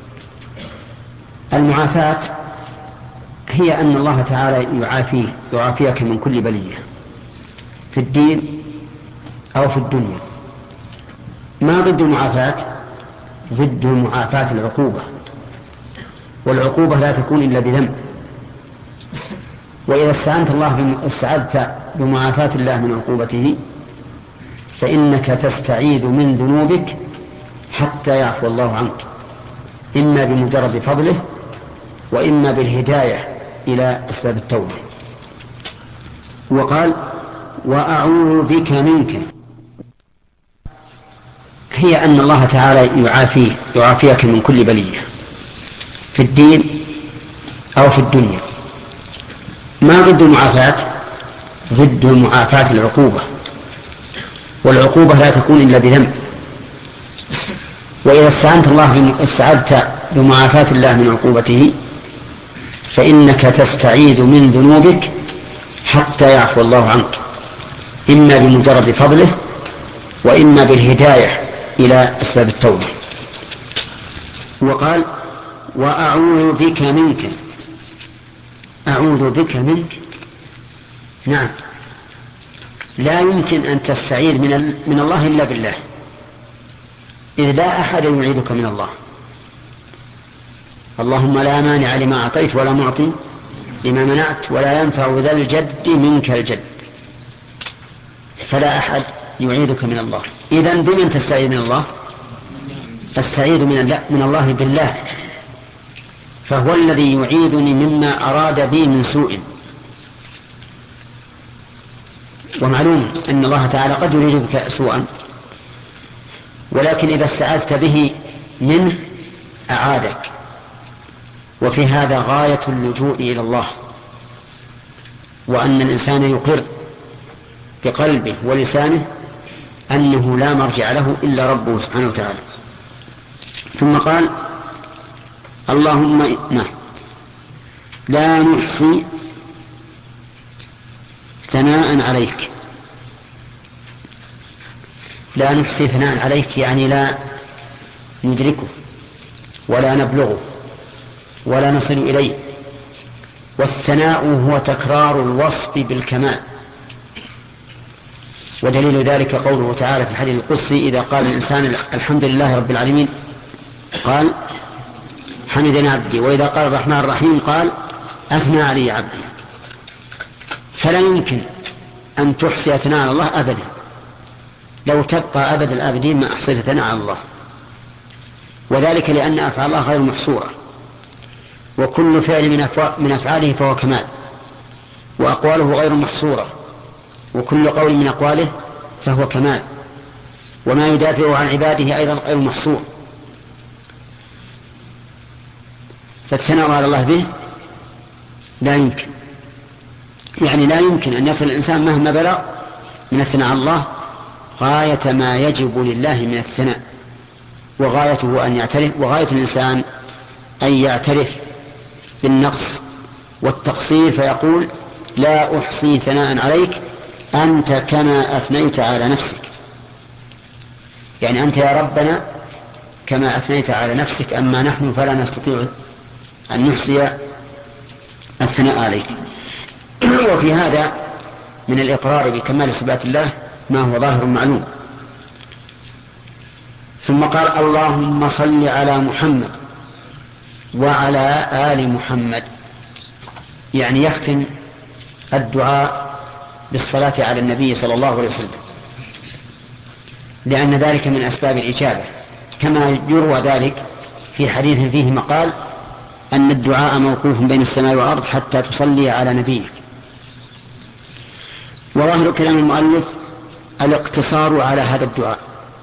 Speaker 1: المعافاة هي أن الله تعالى يعافيه يعافيك من كل بلية في الدين أو في الدنيا. ما ضد المعافاة؟ ضد المعافاة العقوبة، والعقوبة لا تكون إلا بذنب. وإذا استعنت الله استعذت بمعافاة الله من عقوبته فإنك تستعيذ من ذنوبك حتى يعفو الله عنك، إما بمجرد فضله وإما بالهداية إلى أسباب التوبة. وقال وأعوذ بك منك، هي أن الله تعالى يعافي يعافيك من كل بلية في الدين أو في الدنيا. ما ضد المعافاة؟ ضد المعافاة العقوبة، والعقوبة لا تكون إلا بذنب. وإذا استعنت الله استعذت بمعافاة الله من عقوبته فإنك تستعيذ من ذنوبك حتى يعفو الله عنك، إما بمجرد فضله وإما بالهداية إلى أسباب التوبة. وقال وأعوذ بك منك، أعوذ بك منك. نعم، لا يمكن أن تستعيذ من, من الله إلا بالله، إذ لا أحد يعيذك من الله. اللهم لا مانع لما أعطيت ولا معطي لما منعت ولا ينفع ذا الجد منك الجد، فلا أحد يعيذك من الله. إذن بمن تستعيذ من الله؟ تستعيذ من الله, من الله بالله، فهو الذي يعيذني مما أراد بي من سوء. ومعلوم أن الله تعالى قد يريد بك سوءا، ولكن إذا استعاذت به منه أعادك. وفي هذا غاية اللجوء إلى الله، وأن الإنسان يقر بقلبه ولسانه أنه لا مرجع له إلا ربه سبحانه وتعالى. ثم قال اللهم نعم لا نحصي ثناء عليك. لا نحصي ثناء عليك يعني لا ندركه ولا نبلغه ولا نصل إليه. والثناء هو تكرار الوصف بالكمال، ودليل ذلك قوله تعالى في الحديث القدسي إذا قال الإنسان الحمد لله رب العالمين قال حمدنا عبدي، وإذا قال الرحمن الرحيم قال أثنى علي عبدي. فلا يمكن أن تحصي ثناء على الله أبدا، لو تبقى أبد الآبدين ما أحصيت ثناء على الله. وذلك لأن أفعال الله غير محصورة، وكل فعل من أفعاله فهو كمال، وأقواله غير محصورة، وكل قول من أقواله فهو كمال، وما يدافع عن عباده أيضا غير محصور. فالثناء على الله به لا يمكن، يعني لا يمكن أن يصل الإنسان مهما بلغ من الثناء على الله غاية ما يجب لله من الثناء، وغايته أن يعترف، وغاية الإنسان أن يعترف بالنقص والتقصير فيقول لا أحصي ثناء عليك أنت كما أثنيت على نفسك. يعني أنت يا ربنا كما أثنيت على نفسك، أما نحن فلا نستطيع أن نحصي الثناء عليك. وفي هذا من الإقرار بكمال صفات الله ما هو ظاهر معلوم. ثم قال اللهم صل على محمد وعلى آل محمد، يعني يختم الدعاء بالصلاة على النبي صلى الله عليه وسلم، لأن ذلك من أسباب الإجابة، كما يروى ذلك في حديث فيه مقال أن الدعاء موقوف بين السماء والأرض حتى تصلي على نبيك. وظاهر كلام المؤلف الاقتصار على هذا الدعاء،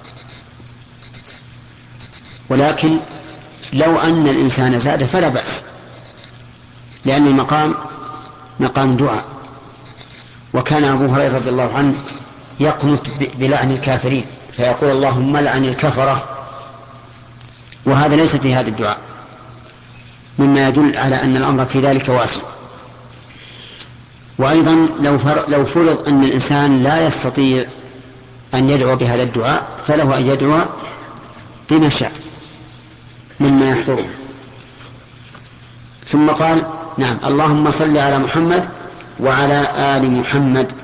Speaker 1: ولكن لو أن الإنسان زاد فلا بأس، لأن المقام مقام دعاء. وكان أبو هريرة رضي الله عنه يقنط بلعن الكافرين فيقول اللهم لعن الكفرة، وهذا ليس في هذا الدعاء، مما يدل على أن الأمر في ذلك واسع. وأيضا لو فرض أن الإنسان لا يستطيع أن يدعو بهذا الدعاء فله أن يدعو بما شاء مما يحضره. ثم قال نعم اللهم صل على محمد وعلى آل محمد.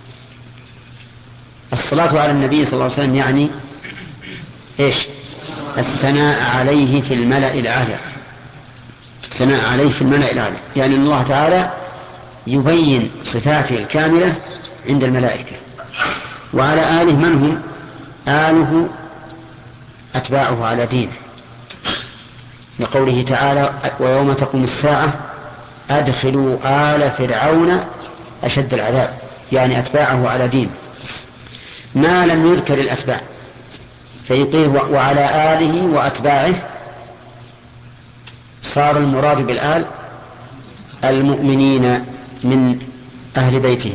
Speaker 1: الصلاة على النبي صلى الله عليه وسلم يعني إيش؟ الثناء عليه في الملأ الأعلى، الثناء عليه في الملأ الأعلى، يعني أن الله تعالى يبين صفاته الكاملة عند الملائكة. وعلى آله من هم؟ آله أتباعه على دينه، لقوله تعالى ويوم تقوم الساعة أدخلوا آل فرعون أشد العذاب، يعني أتباعه على دينه. ما لم يذكر الأتباع فيقول وعلى آله وأتباعه، صار المراد بالآل المؤمنين من أهل بيته.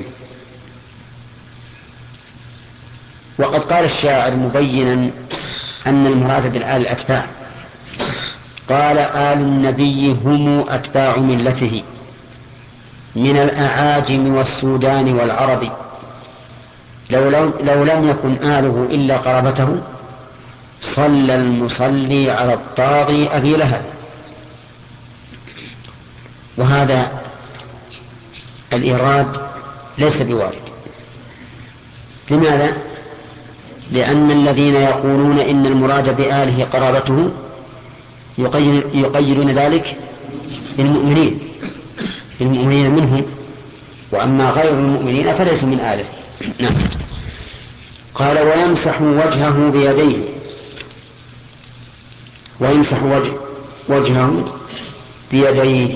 Speaker 1: وقد قال الشاعر مبينا أن المراد بالآل الأتباع، قال آل النبي هم أتباع ملته من الأعاجم والسودان والعرب، لو, لو, لو لم يكن آله إلا قرابته صلى المصلي على الطاغي أبي لهب. وهذا الإيراد ليس بوارد. لماذا؟ لأن الذين يقولون إن المراد بآله قرابته يقيدون ذلك بالمؤمنين المؤمنين منهم، وأما غير المؤمنين فليسوا من آله. نعم. قال ويمسح وجهه بيديه، ويمسح وجه وجهه بيديه.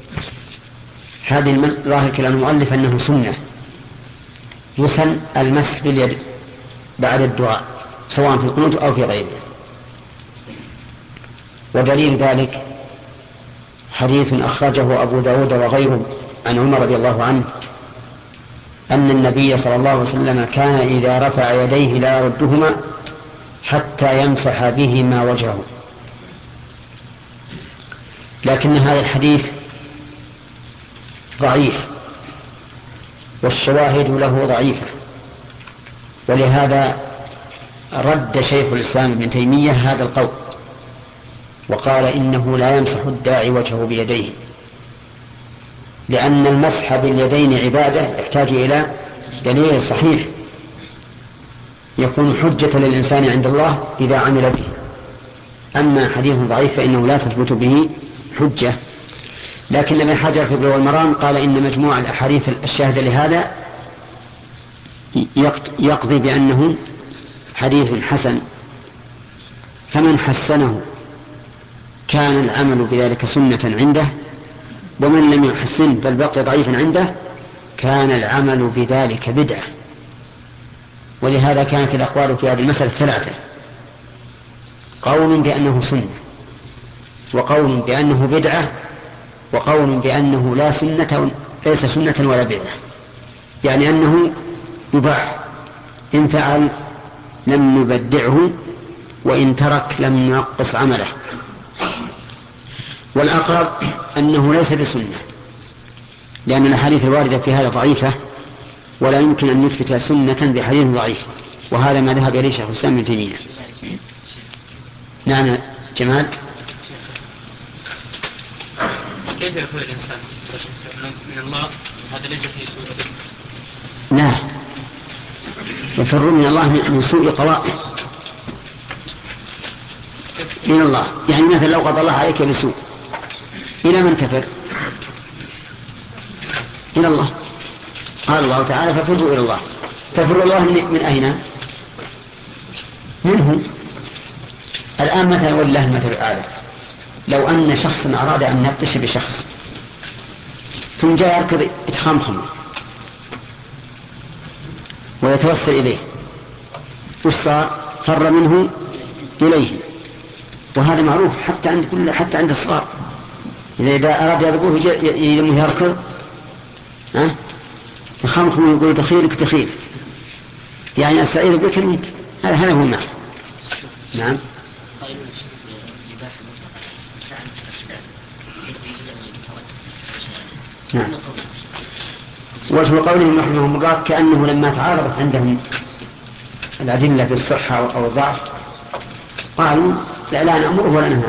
Speaker 1: هذه ظاهر كلام المؤلف أنه سنة، يسن المسح باليد بعد الدعاء سواء في القنوت أو في غيره. ودليل ذلك حديث أخرجه أبو داود وغيره عن عمر رضي الله عنه أن النبي صلى الله عليه وسلم كان إذا رفع يديه لا يردهما حتى يمسح بهما وجهه. لكن هذا الحديث ضعيف والشواهد له ضعيفة، ولهذا رد شيخ الإسلام ابن تيمية هذا القول وقال إنه لا يمسح الداعي وجهه بيديه، لأن المسح باليدين عبادة يحتاج إلى دليل صحيح يكون حجة للإنسان عند الله إذا عمل به. أما حديث ضعيف فإنه لا تثبت به حجة. لكن ابن حجر في بلوغ المرام قال إن مجموع الأحاديث الشاهدة لهذا يقضي بأنه حديث حسن، فمن حسنه كان العمل بذلك سنة عنده، ومن لم يحسن بل بقي ضعيفا عنده كان العمل بذلك بدعة. ولهذا كانت الأقوال في هذه المسألة ثلاثة: قول بأنه سنة، وقول بأنه بدعة، وقول بأنه لا سنة ليس سنة ولا بدعة، يعني أنه يباح، إن فعل لم نبدعه وإن ترك لم ننقص عمله. والأقرب أنه ليس بسنة، لأن الأحاديث الواردة في هذا ضعيفة ولا يمكن أن نثبت سنة بحديث ضعيف، وهذا ما ذهب إليه شيخ الإسلام ابن تيمية. نعم جمال.
Speaker 3: كيف يكون الإنسان من الله هذا ليس فيه سوء؟
Speaker 1: لا، يفر من الله من سوء قضائه من الله. يعني مثلا لو قضى الله عليك بسوء إلى من تفر؟ إلى الله. قال الله تعالى ففروا إلى الله. تفر الله من أين؟ منه. الآن مثلا والله المثل الأعلى، لو أن شخصا أراد أن يبطش بشخص ثم جاء يركض يتخمخم ويتوسل إليه، وش صار؟ فر منه إليه. وهذا معروف حتى عند كل حتى عند الصغار، إذا إذا أراد يضربوه يجي يركض ها يخمخم ويقول دخيلك دخيل، يعني السعيد بك منك. هذا هذا هو المعنى. نعم. نعم. وجه قولهم رحمهم الله كأنه لما تعارضت عندهم الأدلة بالصحة أو الضعف قالوا لا, لا نأمره ولا ننهى.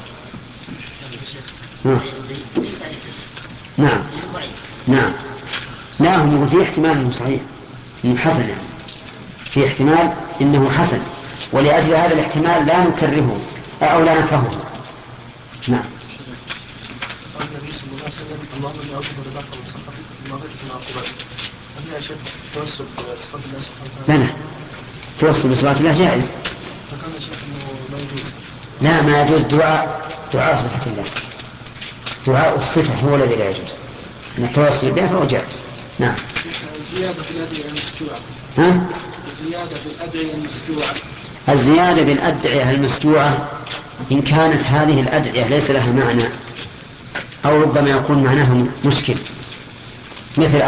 Speaker 1: نعم نعم لا هم يقول في احتمال انه صحيح انه حسن، يعني في احتمال انه حسن، ولأجل هذا الاحتمال لا نكرهه او لا نكرهه. نعم.
Speaker 4: قال النبي صلى الله عليه وسلم اللهم اني اعوذ بك من سخطك ومن غضبك من عقوبتك. هل يا شيخ توسل بصفات الله سبحانه وتعالى؟
Speaker 1: لا لا توسل بصفات الله جائز.
Speaker 4: فكان الشيخ انه ما يجوز.
Speaker 1: لا ما يجوز دعاء دعاء صفة الله، دعاء الصفة هو الذي لا يجوز، أن التوسل به فهو جائز. نعم.
Speaker 4: الزيادة في الأدعية المسجوعة.
Speaker 1: ها؟
Speaker 4: الزيادة في الأدعية المسجوعة.
Speaker 1: الزيادة بالأدعية المسجوعة إن كانت هذه الأدعية ليس لها معنى أو ربما يكون معناها مشكل، مثل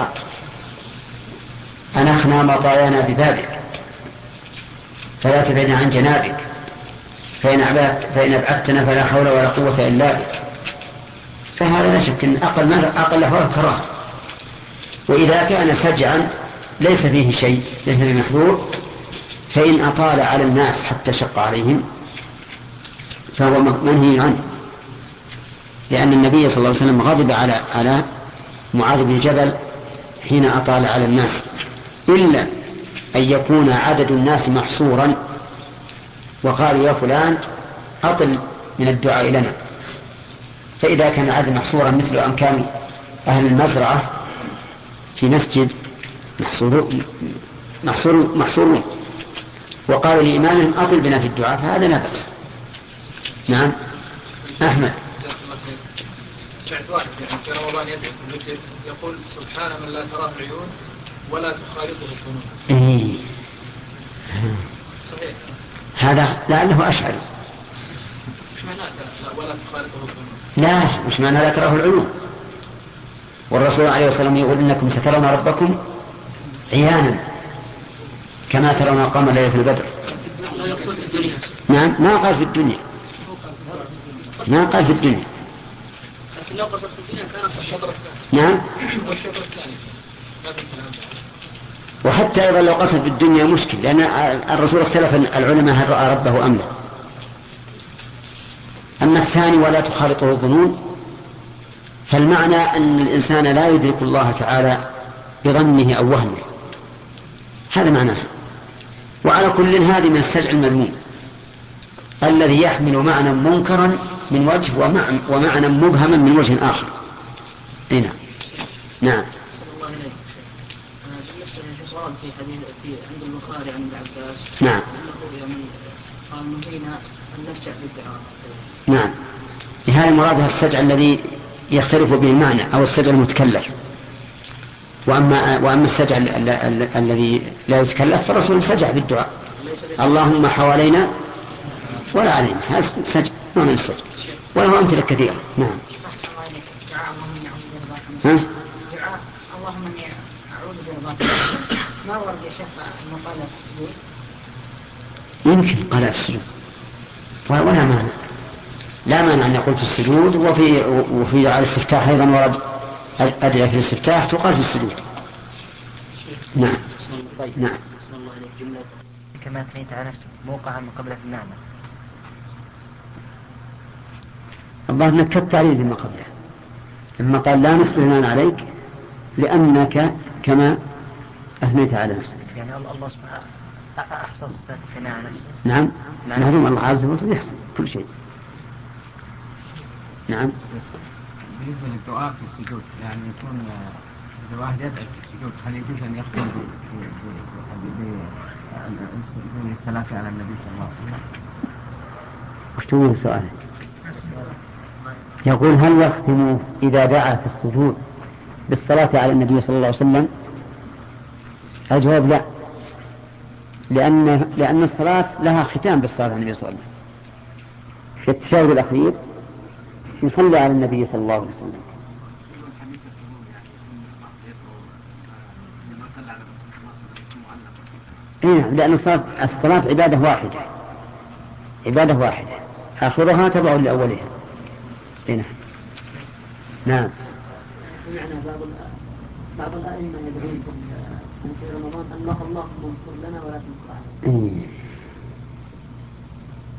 Speaker 1: أنخنا مطايانا ببابك فلا تبعد عن جنابك فإن أبعدتنا فلا حول ولا قوة إلا بك، فهذا لا شك أن أقل ما أقل له كراهة. وإذا كان سجعا ليس فيه شيء ليس فيه محظور، فإن أطال على الناس حتى شق عليهم فهو منهي عنه، لأن النبي صلى الله عليه وسلم غضب على على معاذ بن جبل حين أطال على الناس، إلا أن يكون عدد الناس محصورا وقالوا يا فلان أطل من الدعاء لنا، فإذا كان العدد محصورا مثل أن كان أهل المزرعة في مسجد محصورون محصور محصورون وقالوا لإمامهم أطل بنا في الدعاء فهذا لا بأس. نعم. أحمد.
Speaker 4: سمعت واحد يعني في رمضان يدعو بالوتر يقول سبحان من لا تراه العيون ولا تخالطه الظنون.
Speaker 1: إيه.
Speaker 4: صحيح.
Speaker 1: هذا لعله أشعري.
Speaker 4: مش معناه ولا تخالطه الظنون؟
Speaker 1: لا مش معناه لا تراه العيون، والرسول عليه الصلاة والسلام يقول إنكم سترون ربكم عيانا كما ترون القمر ليلة البدر.
Speaker 3: لا يقصد في الدنيا.
Speaker 1: نعم ما قال في الدنيا، ما قال في الدنيا.
Speaker 3: لكن لو قصد في الدنيا كان
Speaker 4: الشطر الثاني.
Speaker 1: نعم.
Speaker 4: والشطر الثاني.
Speaker 1: وحتى أيضا لو قصد في الدنيا مشكل، لأن الرسول اختلف العلماء هل رأى ربه أم لا. أما الثاني ولا تخالطه الظنون فالمعنى أن الإنسان لا يدرك الله تعالى بظنه أو وهمه، هذا معناه. وعلى كل هذه من السجع المذموم الذي يحمل معنى منكرا من وجه ومعنى مبهما من وجه آخر. هنا. نعم.
Speaker 5: صلى الله عليه وسلم. في صورة في حديث في عند البخاري عن ابن عباس.
Speaker 1: نعم.
Speaker 5: قال نهينا أن نسجع بالدعاء.
Speaker 1: نعم. هذا مرادها السجع الذي يختلف به المعنى أو السجع المتكلف. وأما وأما السجع الذي لا يتكلف فالرسول سجع بالدعاء اللهم حوالينا ولا علينا، هذا سجع نوع من السجع وله أمثلة كثيرة. نعم.
Speaker 5: دعاء اللهم إني أعوذ برضاك.
Speaker 1: ها؟
Speaker 5: دعاء اللهم إني أعوذ برضاك. ما ورد يا شيخ أنه قال في السجود؟
Speaker 1: يمكن قال في السجود ولا مانع، لا مانع أن يقول في السجود. وفي وفي دعاء الاستفتاح أيضا ورد أدعية في الاستفتاح تقال في السجود. نعم. نعم.
Speaker 6: كما أثنيت على نفسك موقعا من قبل في المعنى.
Speaker 1: الله نكت عليه لما قبله لما قال لا نحصي ثناء عليك لأنك كما أثنيت على نفسك.
Speaker 6: يعني الله سبحانه أحصى صفات الثناء على نفسه.
Speaker 1: نعم. معلوم الله عز وجل يحصي كل شيء. نعم.
Speaker 2: بالنسبة للدعاء في السجود يعني يكون الواحد يدعي في السجود هل يجوز أن يختم بالصلاة على النبي صلى الله عليه وسلم؟
Speaker 1: وش تقول سؤالك؟ يقول هل يختم إذا دعا في السجود بالصلاة على النبي صلى الله عليه وسلم؟ الجواب لا، لأن لأن الصلاة لها ختام بالصلاة على النبي صلى الله عليه وسلم. في التشهد الأخير يصلي على النبي صلى الله عليه وسلم. إيه لأن الصلاة, الصلاة عبادة واحدة عبادة واحدة آخرها تبع لأولها. هنا. نعم.
Speaker 5: سمعنا بعض بعض الأئمة يدعون في رمضان أن اللهم اغفر لنا ولا تنكر علينا.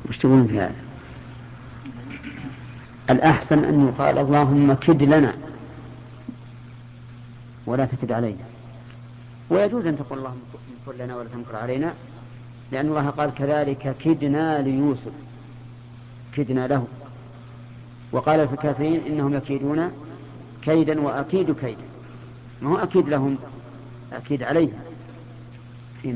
Speaker 1: وش تقولون في هذا؟ الأحسن أن يقال اللهم كد لنا ولا تكد علينا، ويجوز أن تقول اللهم كن لنا ولا تمكر علينا، لأن الله قال كذلك كدنا ليوسف، كدنا له. وقال في الكافرين إنهم يكيدون كيدا وأكيد كيدا، ما هو أكيد لهم، أكيد عليهم هنا.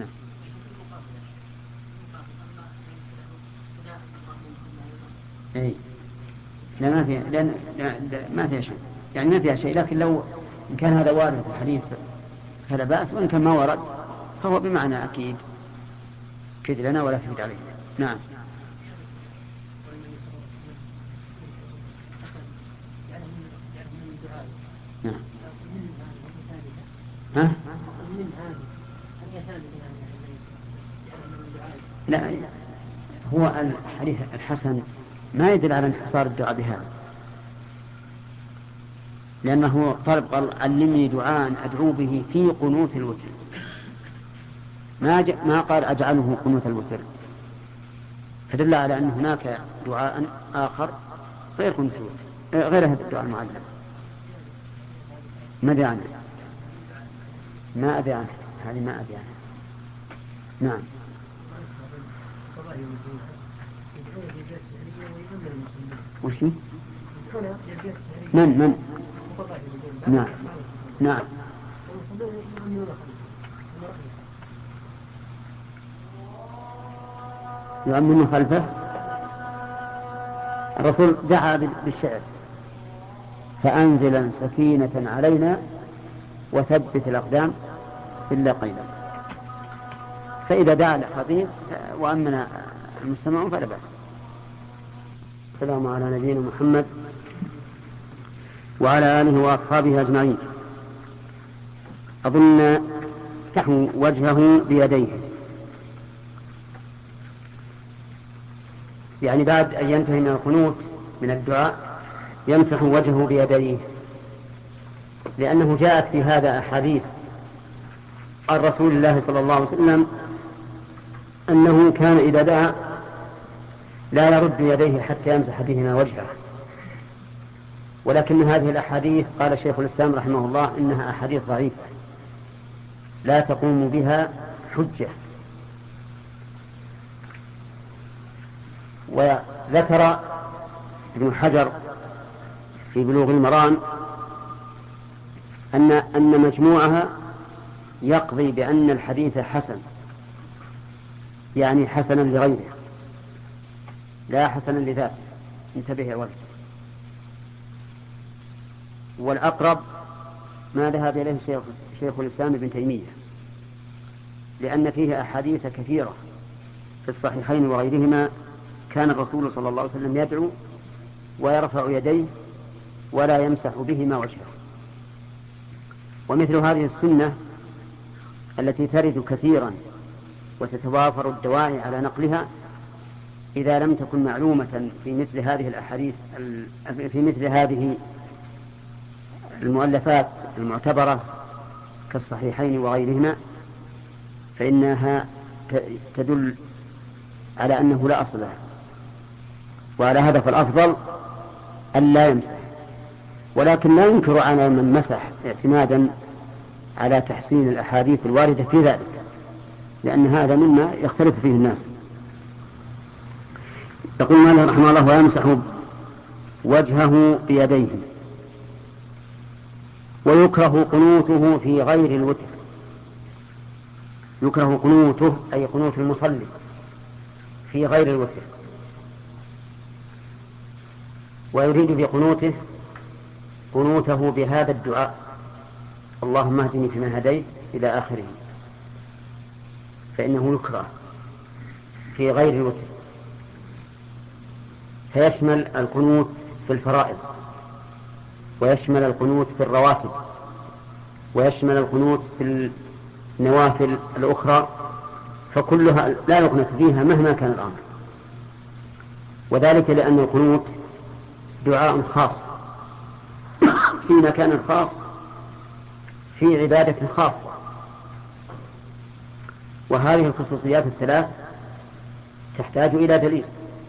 Speaker 1: أي لا ما فيها، لأن ما فيها شيء، يعني ما فيها شيء، لكن لو إن كان هذا وارد في الحديث فلا بأس، وإن كان ما ورد فهو بمعنى أكيد كد لنا ولا تكد علينا. نعم. نعم. ها؟ لا، هو الحديث الحسن ما يدل على انحصار الدعاء بهذا، لأنه طلب قال علمني دعاء أدعو به في قنوت الوتر، ما ما قال أجعله قنوت الوتر، فدل على أن هناك دعاء آخر غير قنوت الوتر، غير هذا الدعاء المعلم. ما أدري عنه، ما أدري عنه، هذه ما أدري عنه. نعم. وش من من نعم نعم يؤمن من خلفه. الرسول دعا بالشعر فأنزلا سكينة علينا وثبت الأقدام إلا قيلا، فإذا دعا لخطيب وأمن المستمعون فلا بأس. السلام على نبينا محمد وعلى آله وأصحابه أجمعين. أظن تحو وجهه بيديه، يعني بعد أن ينتهي من القنوت من الدعاء يمسح وجهه بيديه، لأنه جاءت في هذا أحاديث عن رسول الله صلى الله عليه وسلم أنه كان إذا دعا لا يرد يديه حتى يمسح بهما وجهه، ولكن هذه الأحاديث قال شيخ الإسلام رحمه الله إنها أحاديث ضعيفة لا تقوم بها حجة. وذكر ابن حجر في بلوغ المرام أن أن مجموعها يقضي بأن الحديث حسن، يعني حسنا لغيره لا حسنا لذاته. انتبه يا ولد. والأقرب ما ذهب إليه شيخ الإسلام ابن تيمية، لأن فيه أحاديث كثيرة في الصحيحين وغيرهما كان الرسول صلى الله عليه وسلم يدعو ويرفع يديه ولا يمسح بهما وجهه. ومثل هذه السنة التي ترد كثيرا وتتوافر الدواعي على نقلها إذا لم تكن معلومة في مثل هذه الأحاديث في مثل هذه المؤلفات المعتبرة كالصحيحين وغيرهما، فإنها تدل على أنه لا أصل لها. وعلى هذا فالأفضل أن لا يمسح، ولكن لا ينكر على من مسح اعتمادا على تحسين الأحاديث الواردة في ذلك، لأن هذا مما يختلف فيه الناس. يقول مالك رحمه الله ويمسح وجهه بيديه. ويكره قنوته في غير الوتر، يكره قنوته أي قنوت المصلي في غير الوتر، ويريد بقنوته قنوته بهذا الدعاء اللهم اهدني فيمن هديت إلى آخره، فإنه يكره في غير الوتر، فيشمل القنوت في الفرائض، ويشمل القنوت في الرواتب، ويشمل القنوت في النوافل الأخرى، فكلها لا يقنط فيها مهما كان الأمر. وذلك لأن القنوت دعاء خاص في مكان خاص في عبادة خاصة، وهذه الخصوصيات الثلاث تحتاج إلى دليل.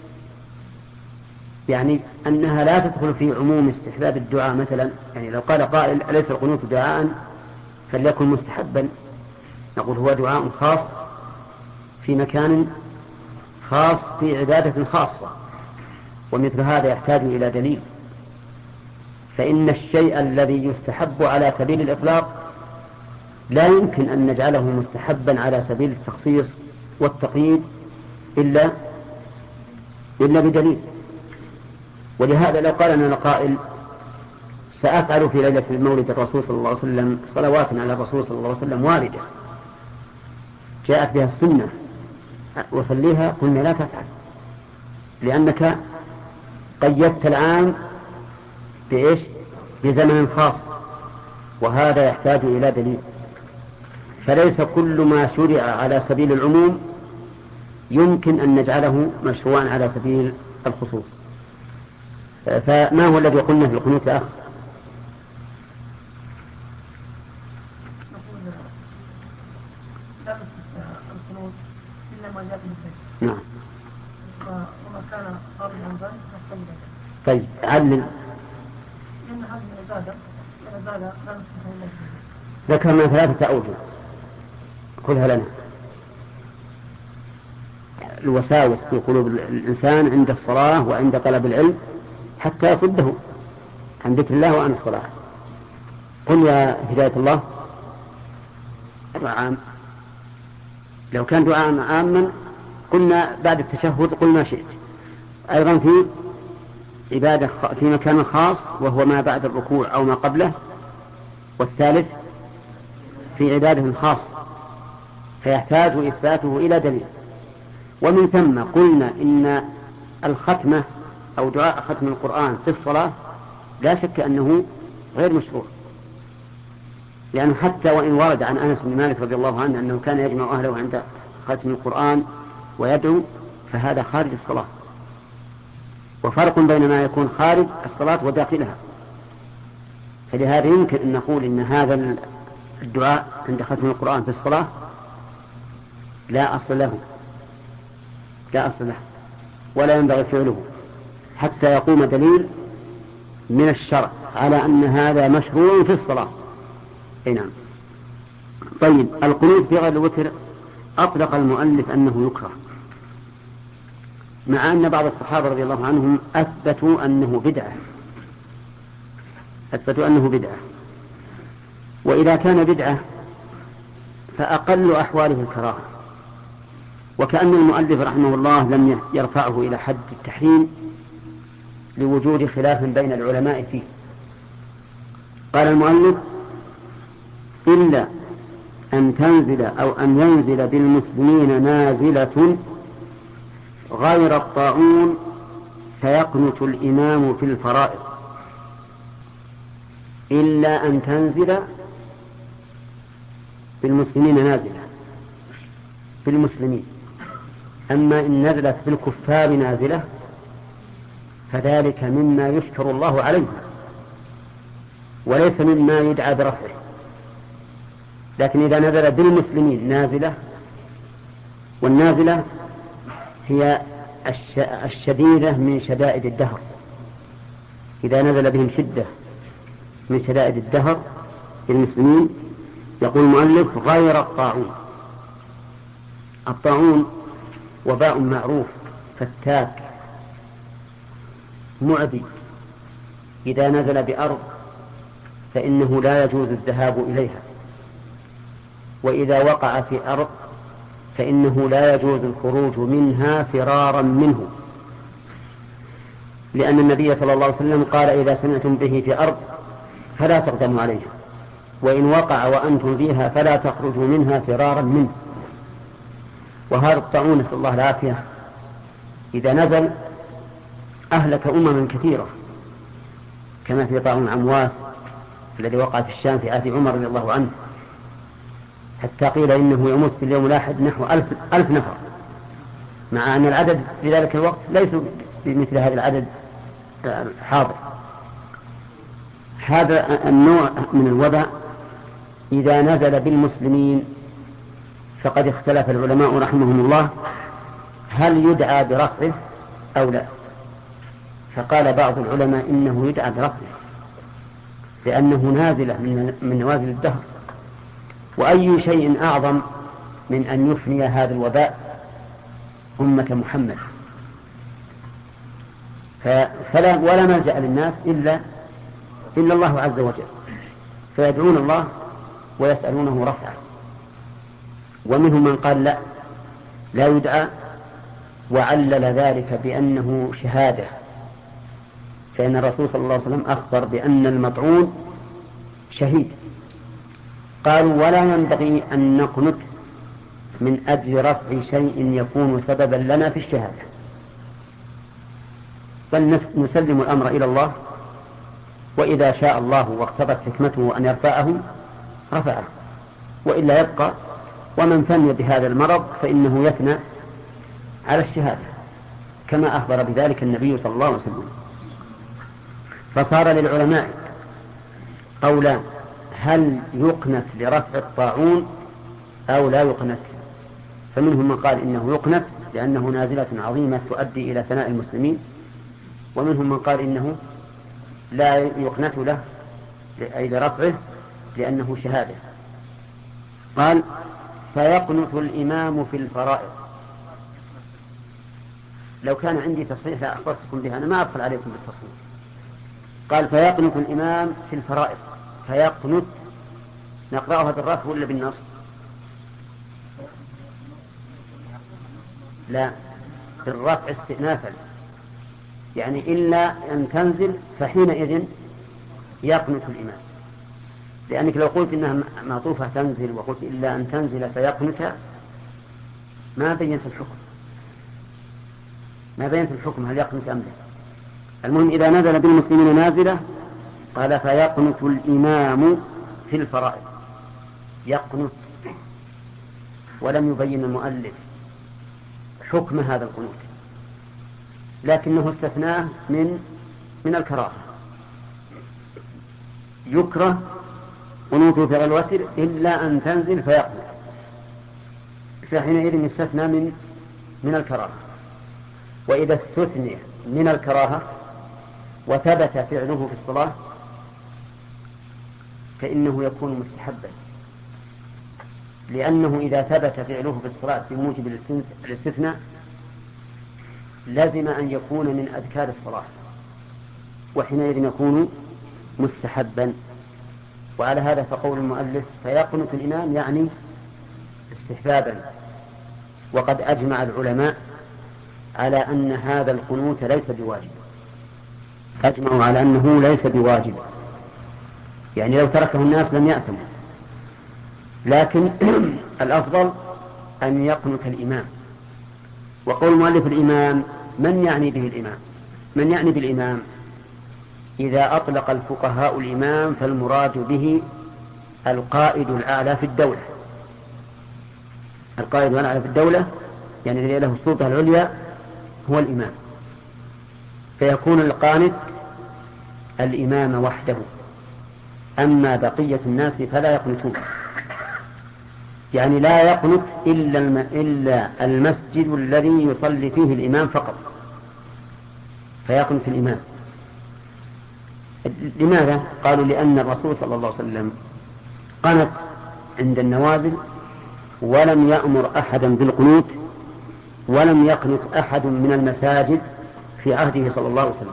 Speaker 1: يعني أنها لا تدخل في عموم استحباب الدعاء مثلا. يعني لو قال قائل أليس القنوت دعاء فليكن مستحبا، نقول هو دعاء خاص في مكان خاص في عبادة خاصة، ومثل هذا يحتاج إلى دليل. فإن الشيء الذي يستحب على سبيل الإطلاق لا يمكن أن نجعله مستحبا على سبيل التخصيص والتقييد إلا إلا بدليل. ولهذا لو قال لنا قائل سأفعل في ليلة المولد الرسول صلى الله عليه وسلم صلوات على الرسول صلى الله عليه وسلم واردة جاءت بها السنة وصليها، قلنا لا تفعل، لأنك قيدت العام بإيش؟ بزمن خاص، وهذا يحتاج إلى دليل. فليس كل ما شرع على سبيل العموم يمكن أن نجعله مشروعا على سبيل الخصوص. فما هو الذي قلنا في القنوت يا أخ؟ نعم.
Speaker 4: وما كان خارج عن ذلك نحتمل.
Speaker 1: طيب علم.
Speaker 4: لأن هذه العبادة العبادة لا نستطيع إلا
Speaker 1: ذكرنا ثلاثة أوجه، خذها لنا. الوساوس في قلوب الإنسان عند الصلاة وعند طلب العلم حتى يصده عن ذكر الله وعن الصلاة. قل يا هداية الله عام. لو كان دعاء عاما قلنا بعد التشهد قل ما شئت. أيضا في عبادة في مكان خاص وهو ما بعد الركوع أو ما قبله. والثالث في عبادة خاصة فيحتاج إثباته إلى دليل. ومن ثم قلنا إن الختمة أو دعاء ختم القرآن في الصلاة لا شك أنه غير مشروع، لأنه حتى وإن ورد عن أنس بن مالك رضي الله عنه أنه كان يجمع أهله عند ختم القرآن ويدعو، فهذا خارج الصلاة. وفرق بين ما يكون خارج الصلاة وداخلها. فلهذا يمكن أن نقول إن هذا الدعاء عند ختم القرآن في الصلاة لا أصل له لا أصل له ولا ينبغي فعله حتى يقوم دليل من الشرع على أن هذا مشروع في الصلاة. أي نعم. طيب القنوت في غير الوتر أطلق المؤلف أنه يكره، مع أن بعض الصحابة رضي الله عنهم أثبتوا أنه بدعة أثبتوا أنه بدعة. وإذا كان بدعة فأقل أحواله الكراهة، وكأن المؤلف رحمه الله لم يرفعه إلى حد التحريم لوجود خلاف بين العلماء فيه. قال المؤلف إلا أن تنزل أو أن ينزل بالمسلمين نازلة غير الطاعون فيقنت الإمام في الفرائض. إلا أن تنزل بالمسلمين نازلة في المسلمين، أما إن نزلت في الكفار نازلة فذلك مما يشكر الله عليه وليس مما يدعى برفعه. لكن إذا نزل بالمسلمين نازلة، والنازلة هي الشديدة من شدائد الدهر، إذا نزل بهم شدة من شدائد الدهر بالمسلمين. يقول المؤلف غير الطاعون. الطاعون وباء معروف فتاك معدي، إذا نزل بأرض فإنه لا يجوز الذهاب إليها، وإذا وقع في أرض فإنه لا يجوز الخروج منها فرارا منه، لأن النبي صلى الله عليه وسلم قال إذا سمعتم به في أرض فلا تقدموا عليها، وإن وقع وأنتم فيها فلا تخرجوا منها فرارا منه. وهذا الطاعون نسأل الله العافية إذا نزل أهلك أمما كثيرة، كما في طاعون عمواس الذي وقع في الشام في عهد عمر رضي الله عنه، حتى قيل إنه يموت في اليوم الواحد نحو ألف, ألف نفر، مع أن العدد في ذلك الوقت ليس بمثل هذا العدد الحاضر. هذا النوع من الوباء إذا نزل بالمسلمين فقد اختلف العلماء رحمهم الله هل يدعى برفعه أو لا. فقال بعض العلماء إنه يدعى برفعه لأنه نازلة من نوازل الدهر. وأي شيء أعظم من أن يفني هذا الوباء أمة محمد؟ فلا ولا ملجأ للناس إلا إلا الله عز وجل، فيدعون الله ويسألونه رفعه. ومنهم من قال لا لا يدعى، وعلل ذلك بأنه شهادة، فإن الرسول صلى الله عليه وسلم أخبر بأن المطعون شهيد. قالوا ولا ينبغي أن نقنت من أجل رفع شيء يكون سببا لنا في الشهادة، بل نسلم الأمر إلى الله، وإذا شاء الله واقتضت حكمته أن يرفعه رفعه، وإلا يبقى. ومن فني بهذا المرض فإنه يفنى على الشهادة كما أخبر بذلك النبي صلى الله عليه وسلم. فصار للعلماء قولان: هل يقنت لرفع الطاعون أو لا يقنت؟ فمنهم من قال إنه يقنت لأنه نازلة عظيمة تؤدي إلى ثناء المسلمين، ومنهم من قال إنه لا يقنت له أي لرفعه لأنه شهادة. قال: فيقنت الإمام في الفرائض. لو كان عندي تصحيح لا أخبرتكم بها، أنا ما أدخل عليكم بالتصحيح. قال: فيقنت الإمام في الفرائض. فيقنت نقرأها بالرفع ولا بالنصب؟ لا، بالرفع استئنافا، يعني إلا أن تنزل فحينئذ يقنت الإمام. لأنك لو قلت إنها معطوفة تنزل وقلت إلا أن تنزل فيقنت ما بينت الحكم، ما بينت الحكم هل يقنت أم لا. المهم إذا نزل بالمسلمين نازلة قال: فيقنت الإمام في الفرائض. يقنت، ولم يبين المؤلف حكم هذا القنوت، لكنه استثناه من من الكراهة. يكره قنوت في الوتر إلا أن تنزل فيقنت، فحينئذ يستثنى من من الكراهة. وإذا استثني من الكراهة وثبت فعله في الصلاة فإنه يكون مستحبا، لأنه إذا ثبت فعله في الصلاة بموجب الاستثناء لازم أن يكون من أذكار الصلاة، وحينئذ يكون مستحبا. وعلى هذا فقول المؤلف: فيقنت الإمام يعني استحبابا. وقد أجمع العلماء على أن هذا القنوت ليس بواجب، أجمعوا على أنه ليس بواجب، يعني لو تركه الناس لم يأثموا، لكن الأفضل أن يقنت الإمام. وقول المؤلف الإمام، من يعني به الإمام؟ من يعني بالإمام؟ إذا أطلق الفقهاء الإمام فالمراد به القائد الأعلى في الدولة. القائد الأعلى في الدولة يعني الذي له السلطة العليا هو الإمام، فيكون القانت الإمام وحده، أما بقية الناس فلا يقنتون، يعني لا يقنت إلا, الم... إلا المسجد الذي يصلي فيه الإمام فقط، فيقنت الإمام. لماذا؟ قالوا: لأن الرسول صلى الله عليه وسلم قنت عند النوازل ولم يأمر أحدا بالقنوت، ولم يقنت أحد من المساجد في عهده صلى الله عليه وسلم.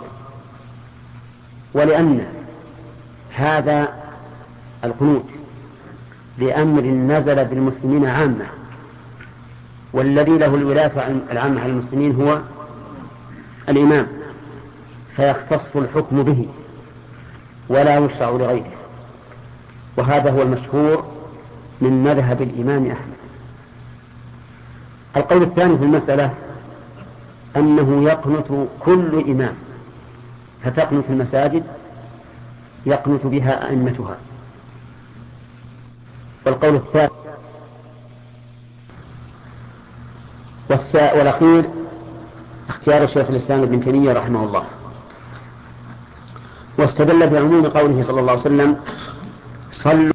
Speaker 1: ولأن هذا القنوت لأمر نزل بالمسلمين عامة، والذي له الولاية العامة على المسلمين هو الإمام، فيختص الحكم به ولا يشرع لغيره. وهذا هو المشهور من مذهب الإمام أحمد. القول الثاني في المسألة أنه يقنت كل إمام، فتقنت المساجد يقنت بها أئمتها. والقول الثالث والأخير اختيار شيخ الإسلام ابن تيمية رحمه الله، واستدل بعموم قوله صلى الله عليه وسلم: صلوا.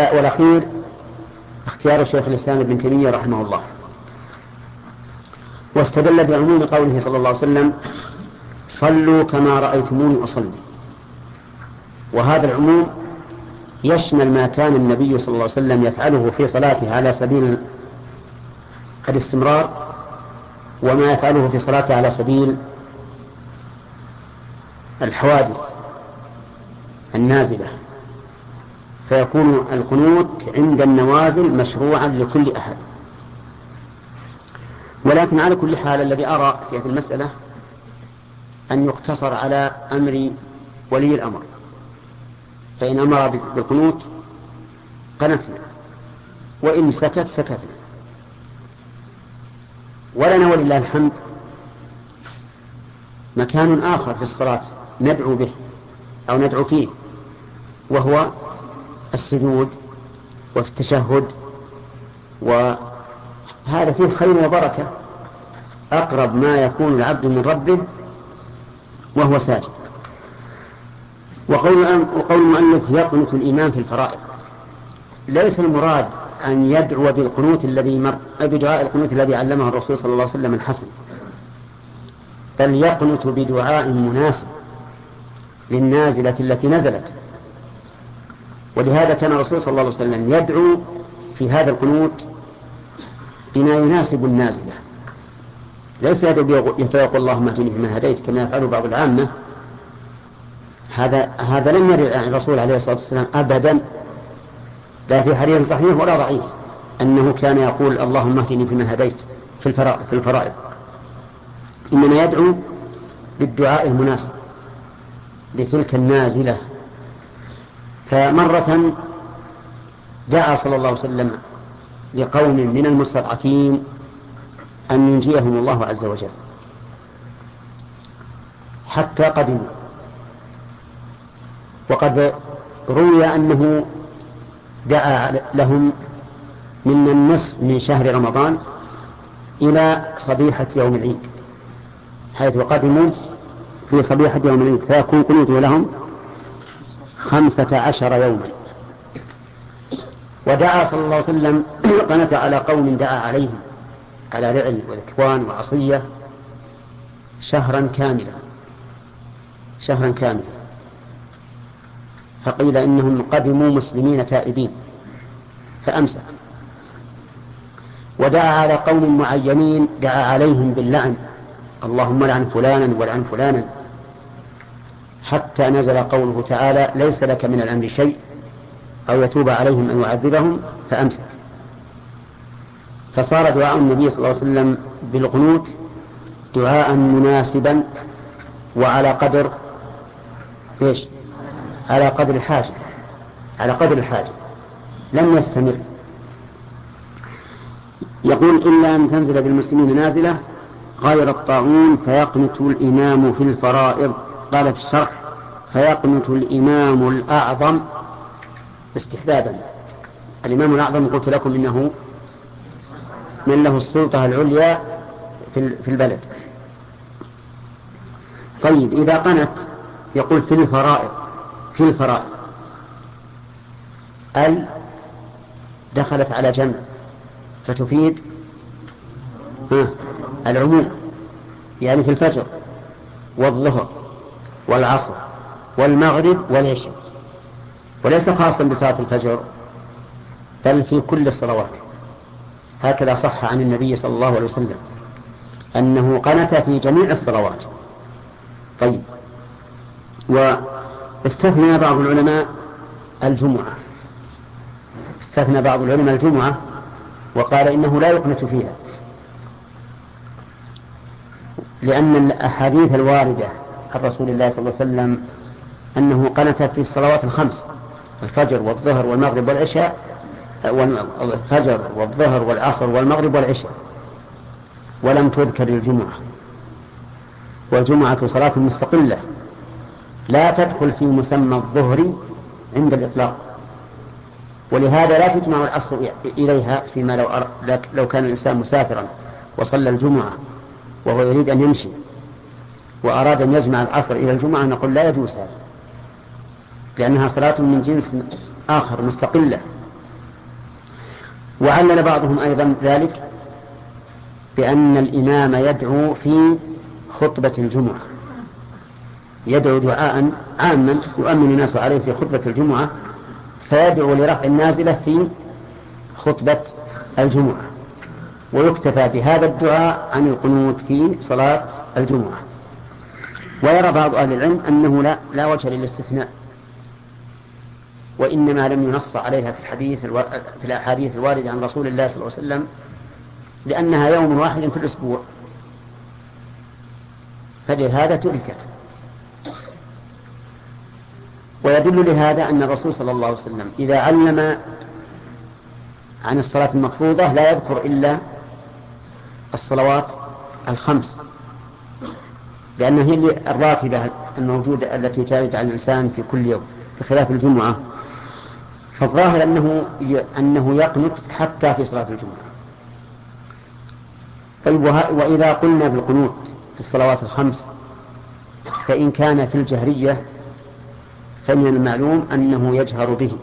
Speaker 1: والأخير اختيار شيخ الإسلام ابن تيمية رحمه الله، واستدل بعموم قوله صلى الله عليه وسلم صلوا كما رأيتموني أصلي، وهذا العموم يشمل ما كان النبي صلى الله عليه وسلم يفعله في صلاته على سبيل الاستمرار، وما يفعله في صلاته على سبيل الحوادث النازلة، فيكون القنوت عند النوازل مشروعا لكل أحد. ولكن على كل حال الذي أرى في هذه المسألة أن يقتصر على أمر ولي الأمر، فإن أمر بالقنوت قنتنا، وإن سكت سكتنا. ولنا ولله الحمد مكان آخر في الصلاة ندعو به أو ندعو فيه، وهو السجود وفي التشهد، وهذا فيه خير وبركة، أقرب ما يكون العبد من ربه وهو ساجد. وقول المؤلف يقنت الإمام في الفرائض، ليس المراد أن يدعو بالقنوت الذي مر بدعاء القنوت الذي علمه الرسول صلى الله عليه وسلم الحسن، بل يقنت بدعاء مناسب للنازلة التي نزلت. ولهذا كان الرسول صلى الله عليه وسلم يدعو في هذا القنوت بما يناسب النازلة، ليس يدعو فيقول اللهم اهدني فيمن هديت كما يفعل بعض العامة. هذا هذا لم يرد عن الرسول عليه الصلاة والسلام أبدا، لا في حديث صحيح ولا ضعيف أنه كان يقول اللهم اهدني فيمن هديت في الفرائض, في الفرائض. إنما يدعو بالدعاء المناسب لتلك النازلة. فمرة دعا صلى الله عليه وسلم لقوم من المستضعفين أن ينجيهم الله عز وجل حتى قدموا، وقد روي أنه دعا لهم من النصف من شهر رمضان إلى صبيحة يوم العيد، حيث قدموا في صبيحة يوم العيد، فيكون قنوته لهم خمسة عشر يوما. ودعا صلى الله عليه وسلم قنت على قوم دعا عليهم على رعل والإكوان وعصية شهرا كاملا شهرا كاملا فقيل إنهم قدموا مسلمين تائبين فأمسك. ودعا على قوم معينين دعا عليهم باللعن، اللهم لعن فلانا ولعن فلانا، حتى نزل قوله تعالى ليس لك من الأمر شيء أو يتوب عليهم أو يعذبهم فأمسك. فصار دعاء النبي صلى الله عليه وسلم بالقنوت دعاء مناسبا وعلى قدر إيش؟ على قدر الحاجة على قدر الحاجة لم يستمر. يقول إلا أن تنزل بالمسلمين نازلة غير الطاعون فيقنت الإمام في الفرائض. قال في الشرح فيقنت الإمام الأعظم استحبابا. الإمام الأعظم قلت لكم إنه من له السلطة العليا في البلد. طيب إذا قنت يقول في الفرائض في الفرائض ال دخلت على جمع فتفيد العموم، يعني في الفجر والظهر والعصر والمغرب والعشاء، وليس خاصا بصلاة الفجر بل في كل الصلوات. هكذا صح عن النبي صلى الله عليه وسلم أنه قنت في جميع الصلوات. طيب، واستثنى بعض العلماء الجمعة استثنى بعض العلماء الجمعة وقال إنه لا يقنت فيها، لأن الأحاديث الواردة عن رسول الله صلى الله عليه وسلم أنه قنت في الصلوات الخمس، الفجر والظهر والمغرب والعشاء، والفجر والظهر والعصر والمغرب والعشاء، ولم تذكر الجمعة. والجمعة صلاة مستقلة لا تدخل في مسمى الظهر عند الإطلاق، ولهذا لا تجمع العصر إليها فيما لو, أر... لو كان الإنسان مسافرا وصلى الجمعة وهو يريد أن يمشي وأراد أن يجمع العصر إلى الجمعة نقول لا يجوز هذا، لأنها صلاة من جنس آخر مستقلة. وعلل بعضهم أيضا ذلك بأن الإمام يدعو في خطبة الجمعة، يدعو دعاء عاما يؤمن الناس عليه في خطبة الجمعة، فيدعو لرفع النازلة في خطبة الجمعة، ويكتفى بهذا الدعاء عن القنوت في صلاة الجمعة. ويرى بعض أهل العلم أنه لا, لا وجه للاستثناء، وإنما لم ينص عليها في الحديث الو... في الأحاديث الواردة عن رسول الله صلى الله عليه وسلم، لأنها يوم واحد في الأسبوع، فلهذا تركت. ويدل لهذا أن الرسول صلى الله عليه وسلم إذا علم عن الصلاة المفروضة لا يذكر إلا الصلوات الخمس، لأنها هي الراتبة الموجودة التي ترد على الإنسان في كل يوم بخلاف الجمعة، فالظاهر أنه أنه يقنط حتى في صلاة الجمعة. طيب، وإذا قلنا بالقنوت في الصلوات الخمس فإن كان في الجهرية فمن المعلوم أنه يجهر به،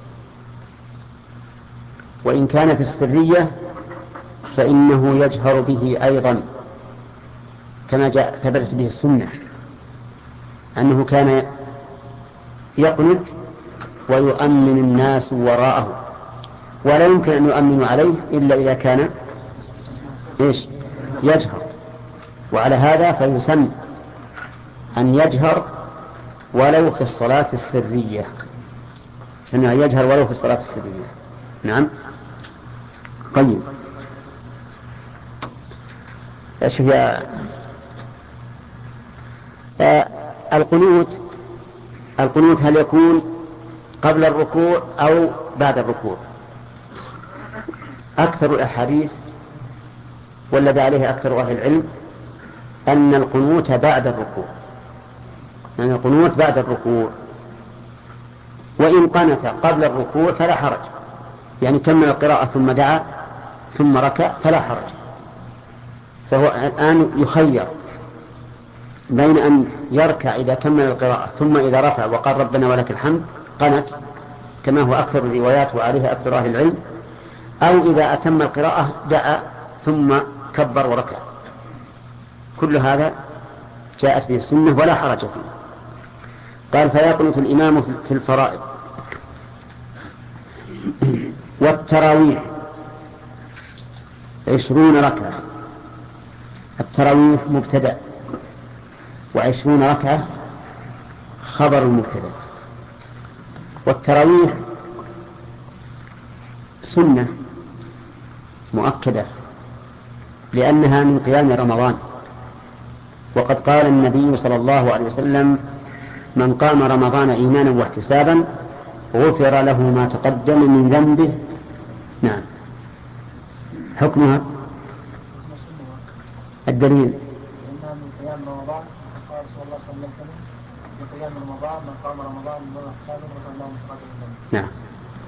Speaker 1: وإن كان في السرية فإنه يجهر به أيضا، كما جاء ثبتت به السنة أنه كان يقنت ويؤمن الناس وراءه، ولا يمكن أن يؤمنوا عليه إلا إذا كان إيش يجهر. وعلى هذا فيسن أن يجهر ولو في الصلاة السرية، سنة يجهر ولو في الصلاة السرية. نعم. طيب، شوف يا القنوت القنوت هل يكون قبل الركوع أو بعد الركوع؟ أكثر الأحاديث والذي عليه أكثر أهل العلم أن القنوت بعد الركوع، أن القنوت بعد الركوع، وإن قنت قبل الركوع فلا حرج، يعني كمل القراءة ثم دعا ثم ركع فلا حرج. فهو الآن يخير بين أن يركع إذا كمل القراءة ثم إذا رفع وقال ربنا ولك الحمد قنت كما هو أكثر الروايات وعليها أكثر أهل العلم، أو إذا أتم القراءة دعا ثم كبر وركع. كل هذا جاءت به السنة ولا حرج فيه. قال فيقنت الإمام في الفرائض والتراويح عشرون ركعة. التراويح مبتدأ وعشرون ركعة خبر المبتدأ. والتراويح سنة مؤكدة لأنها من قيام رمضان، وقد قال النبي صلى الله عليه وسلم من قام رمضان إيمانا واحتسابا غفر له ما تقدم من ذنبه. نعم. حكمها الدليل
Speaker 4: إنها من قيام رمضان، قال رسول الله صلى الله عليه وسلم من قيام رمضان من قام رمضان إيمانا واحتسابا غفر له ما تقدم من ذنبه.
Speaker 1: نعم.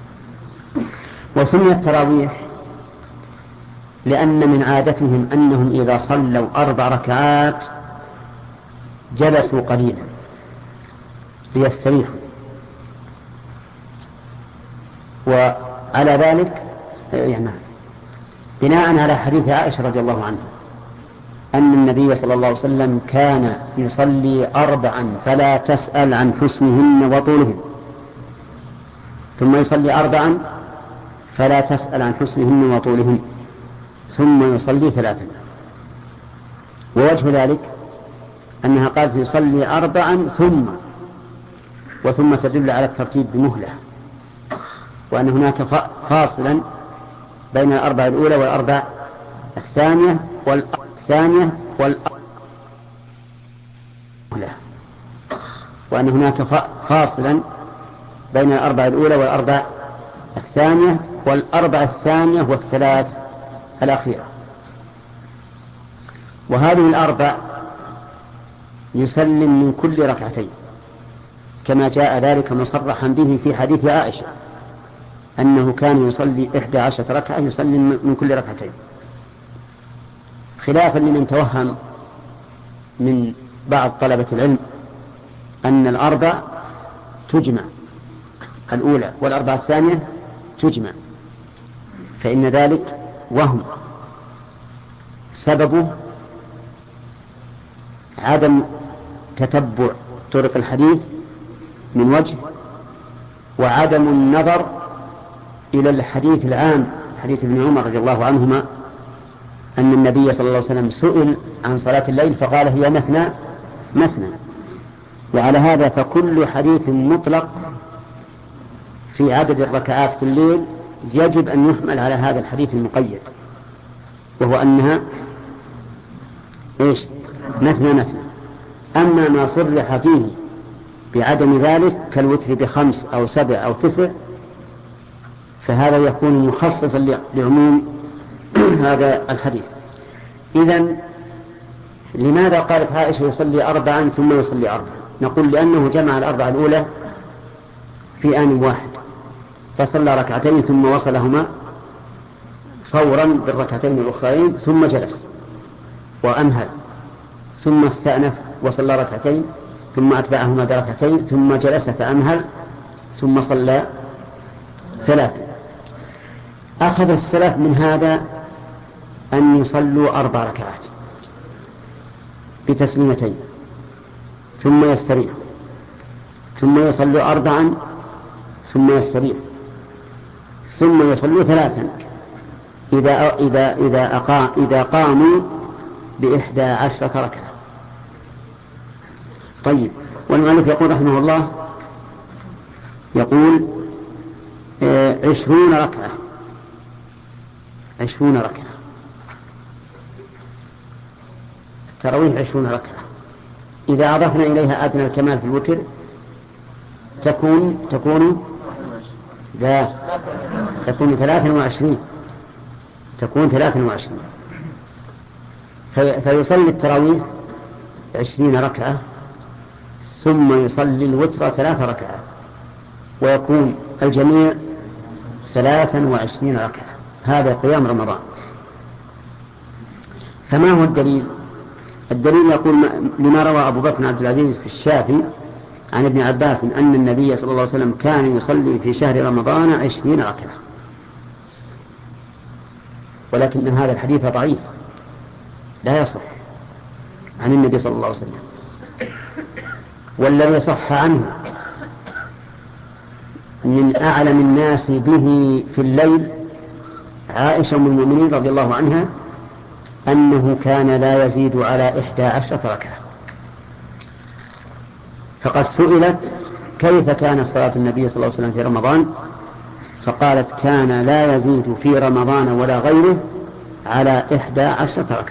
Speaker 1: وسمي التراويح لأن من عادتهم أنهم إذا صلوا أربع ركعات جلسوا قليلا ليستريحوا، وعلى ذلك يعني بناء على حديث عائشة رضي الله عنها أن النبي صلى الله عليه وسلم كان يصلي أربعا فلا تسأل عن حسنهن وطولهن، ثم يصلي أربعا فلا تسأل عن حسنهن وطولهن، ثم يصلي ثلاثا. ووجه ذلك أنها قالت يصلي أربعا ثم وثم تدل على الترتيب بمهلة، وأن هناك فاصلا بين الأربع الأولى والأربع الثانية والثانية والأربع، وأن هناك فاصلا بين الأربع الأولى والأربع الثانية والأربع الثانية والثلاث الأخيرة. وهذه الأربع يسلم من كل ركعتين كما جاء ذلك مصرحا به في حديث عائشة أنه كان يصلي إحدى عشرة ركعة يسلم من كل ركعتين، خلافا لمن توهم من بعض طلبة العلم أن الأربع تجمع الأولى والأربعة الثانية تجمع، فإن ذلك وهم، سببه عدم تتبع طرق الحديث من وجه، وعدم النظر إلى الحديث العام، حديث ابن عمر رضي الله عنهما أن النبي صلى الله عليه وسلم سئل عن صلاة الليل فقال هي مثنى مثنى. وعلى هذا فكل حديث مطلق في عدد الركعات في الليل يجب أن يحمل على هذا الحديث المقيد، وهو أنها إيش؟ مثنى مثنى. أما ما صرح فيه بعدم ذلك كالوتر بخمس أو سبع أو تسع فهذا يكون مخصصا لعموم هذا الحديث. إذن لماذا قالت عائشة يصلي أربعا ثم يصلي أربعا؟ نقول لأنه جمع الأربعة الأولى في آن واحد، فصلى ركعتين ثم وصلهما فورا بالركعتين الأخرين ثم جلس وأمهل، ثم استأنف وصلى ركعتين ثم أتبعهما بركعتين ثم جلس فأمهل ثم صلى ثلاثة. أخذ السلف من هذا أن يصلوا أربع ركعات بتسليمتين ثم يستريح، ثم يصلوا أربعا ثم يستريح، ثم يصلوا ثلاثا إذا إذا إذا أقام إذا قاموا بإحدى عشرة ركعة. طيب، والمؤلف يقول رحمه الله يقول آه عشرون ركعة عشرون ركعة التراويح عشرون ركعة. إذا أضفنا إليها أدنى الكمال في الوتر تكون تكون لا تكون ثلاثا وعشرين تكون ثلاثا وعشرين في فيصلي التراويح عشرين ركعة ثم يصلي الوتر ثلاث ركعات ويكون الجميع ثلاثا وعشرين ركعة. هذا قيام رمضان. فما هو الدليل؟ الدليل يقول لما روى أبو بكر عبد العزيز في الشافعي عن ابن عباس أن النبي صلى الله عليه وسلم كان يصلي في شهر رمضان عشرين ركعة، ولكن هذا الحديث ضعيف لا يصح عن النبي صلى الله عليه وسلم. والذي صح عنه من أعلم الناس به في الليل عائشة أم المؤمنين رضي الله عنها أنه كان لا يزيد على إحدى عشرة ركعة. فقد سئلت كيف كان صلاة النبي صلى الله عليه وسلم في رمضان فقالت كان لا يزيد في رمضان ولا غيره على إحدى عشرة ركعة.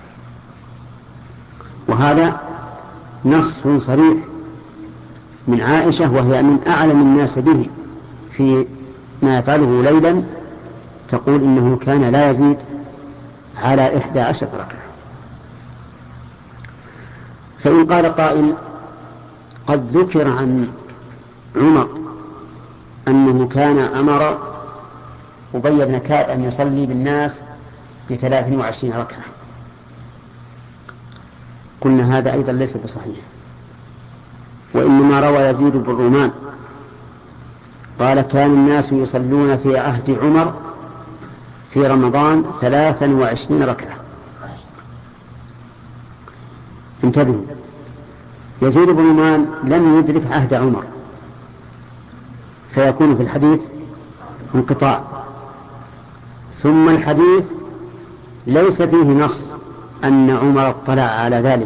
Speaker 1: وهذا نص صريح من عائشة وهي من أعلم الناس به في ما يفعله ليلا، تقول إنه كان لا يزيد على إحدى عشرة ركعة. فإن قال قائل قد ذكر عن عمر أنه كان أمر أبي بن كعب أن يصلي بالناس بثلاث وعشرين ركعة، قلنا هذا أيضا ليس بصحيح، وإنما روى يزيد بن رومان قال كان الناس يصلون في عهد عمر في رمضان ثلاثا وعشرين ركعة. انتبهوا، يزيد بن رومان لم يدرك عهد عمر فيكون في الحديث انقطاع، ثم الحديث ليس فيه نص أن عمر اطلع على ذلك،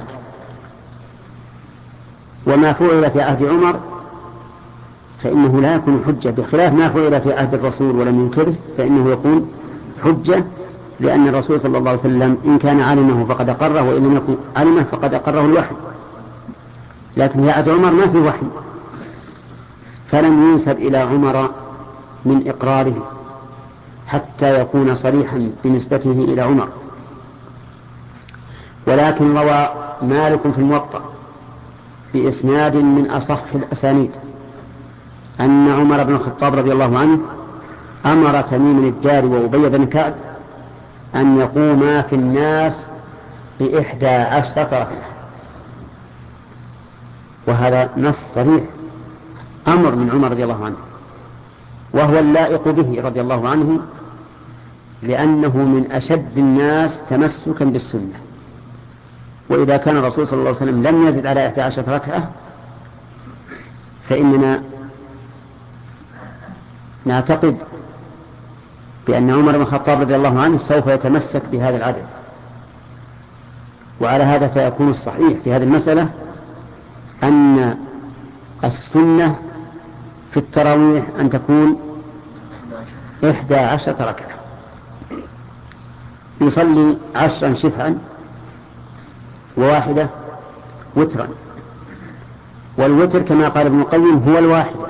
Speaker 1: وما فعل في عهد عمر فإنه لا يكون حجة، بخلاف ما فعل في عهد الرسول ولم ينكره فإنه يكون حجة، لأن الرسول صلى الله عليه وسلم إن كان علمه فقد أقره، وإن لم يكن علمه فقد أقره الوحي، لكن في عهد عمر ما في وحي فلم ينسب إلى عمر من إقراره حتى يكون صريحا بنسبته إلى عمر. ولكن روى مالك في الموطأ بإسناد من أصح الأسانيد أن عمر بن الخطاب رضي الله عنه أمر تميم الداري وأبي بن كعب أن يقوما في الناس بإحدى عشرة ركعة، وهذا نص صريح أمر من عمر رضي الله عنه، وهو اللائق به رضي الله عنه لأنه من أشد الناس تمسكا بالسنة. وإذا كان الرسول صلى الله عليه وسلم لم يزد على إحدى عشرة ركعة فإننا نعتقد بأن عمر بن الخطاب رضي الله عنه سوف يتمسك بهذا العدد. وعلى هذا فيكون الصحيح في هذه المسألة أن السنة في التراويح أن تكون إحدى عشرة ركعة، يصلي عشرا شفعا وواحدة وترا. والوتر كما قال ابن القيم هو الواحدة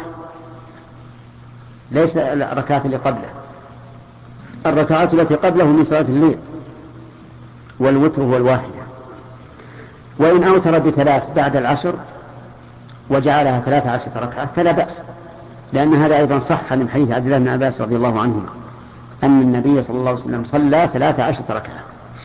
Speaker 1: ليس الركعات اللي قبله، الركعات التي قبله من صلاة الليل، والوتر هو الواحدة. وإن أوتر بثلاث بعد العشر وجعلها ثلاث عشرة ركعة فلا بأس، لأن هذا أيضا صح من حديث عبد الله بن عباس رضي الله عنهما أن النبي صلى الله عليه وسلم صلى ثلاث عشرة ركعة،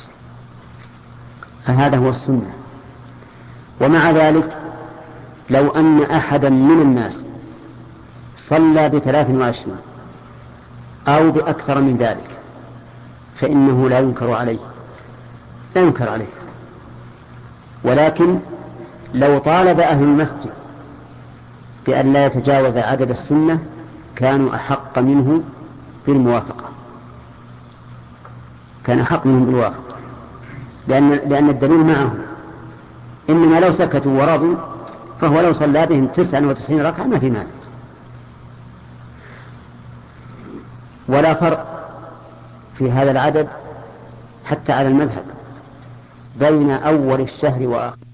Speaker 1: فهذا هو السنة. ومع ذلك لو أن أحدا من الناس صلى بثلاث وعشرين أو بأكثر من ذلك فإنه لا ينكر عليه لا ينكر عليه ولكن لو طالب أهل المسجد بأن لا يتجاوز عدد السنة كانوا أحق منه بالموافقة كان أحق منهم بالموافقة لأن, لأن الدليل معه. إنما لو سكتوا ورضوا فهو لو صلى بهم تسعة وتسعين ركعة ما في مانع. ولا فرق في هذا العدد حتى على المذهب بين أول الشهر وآخر.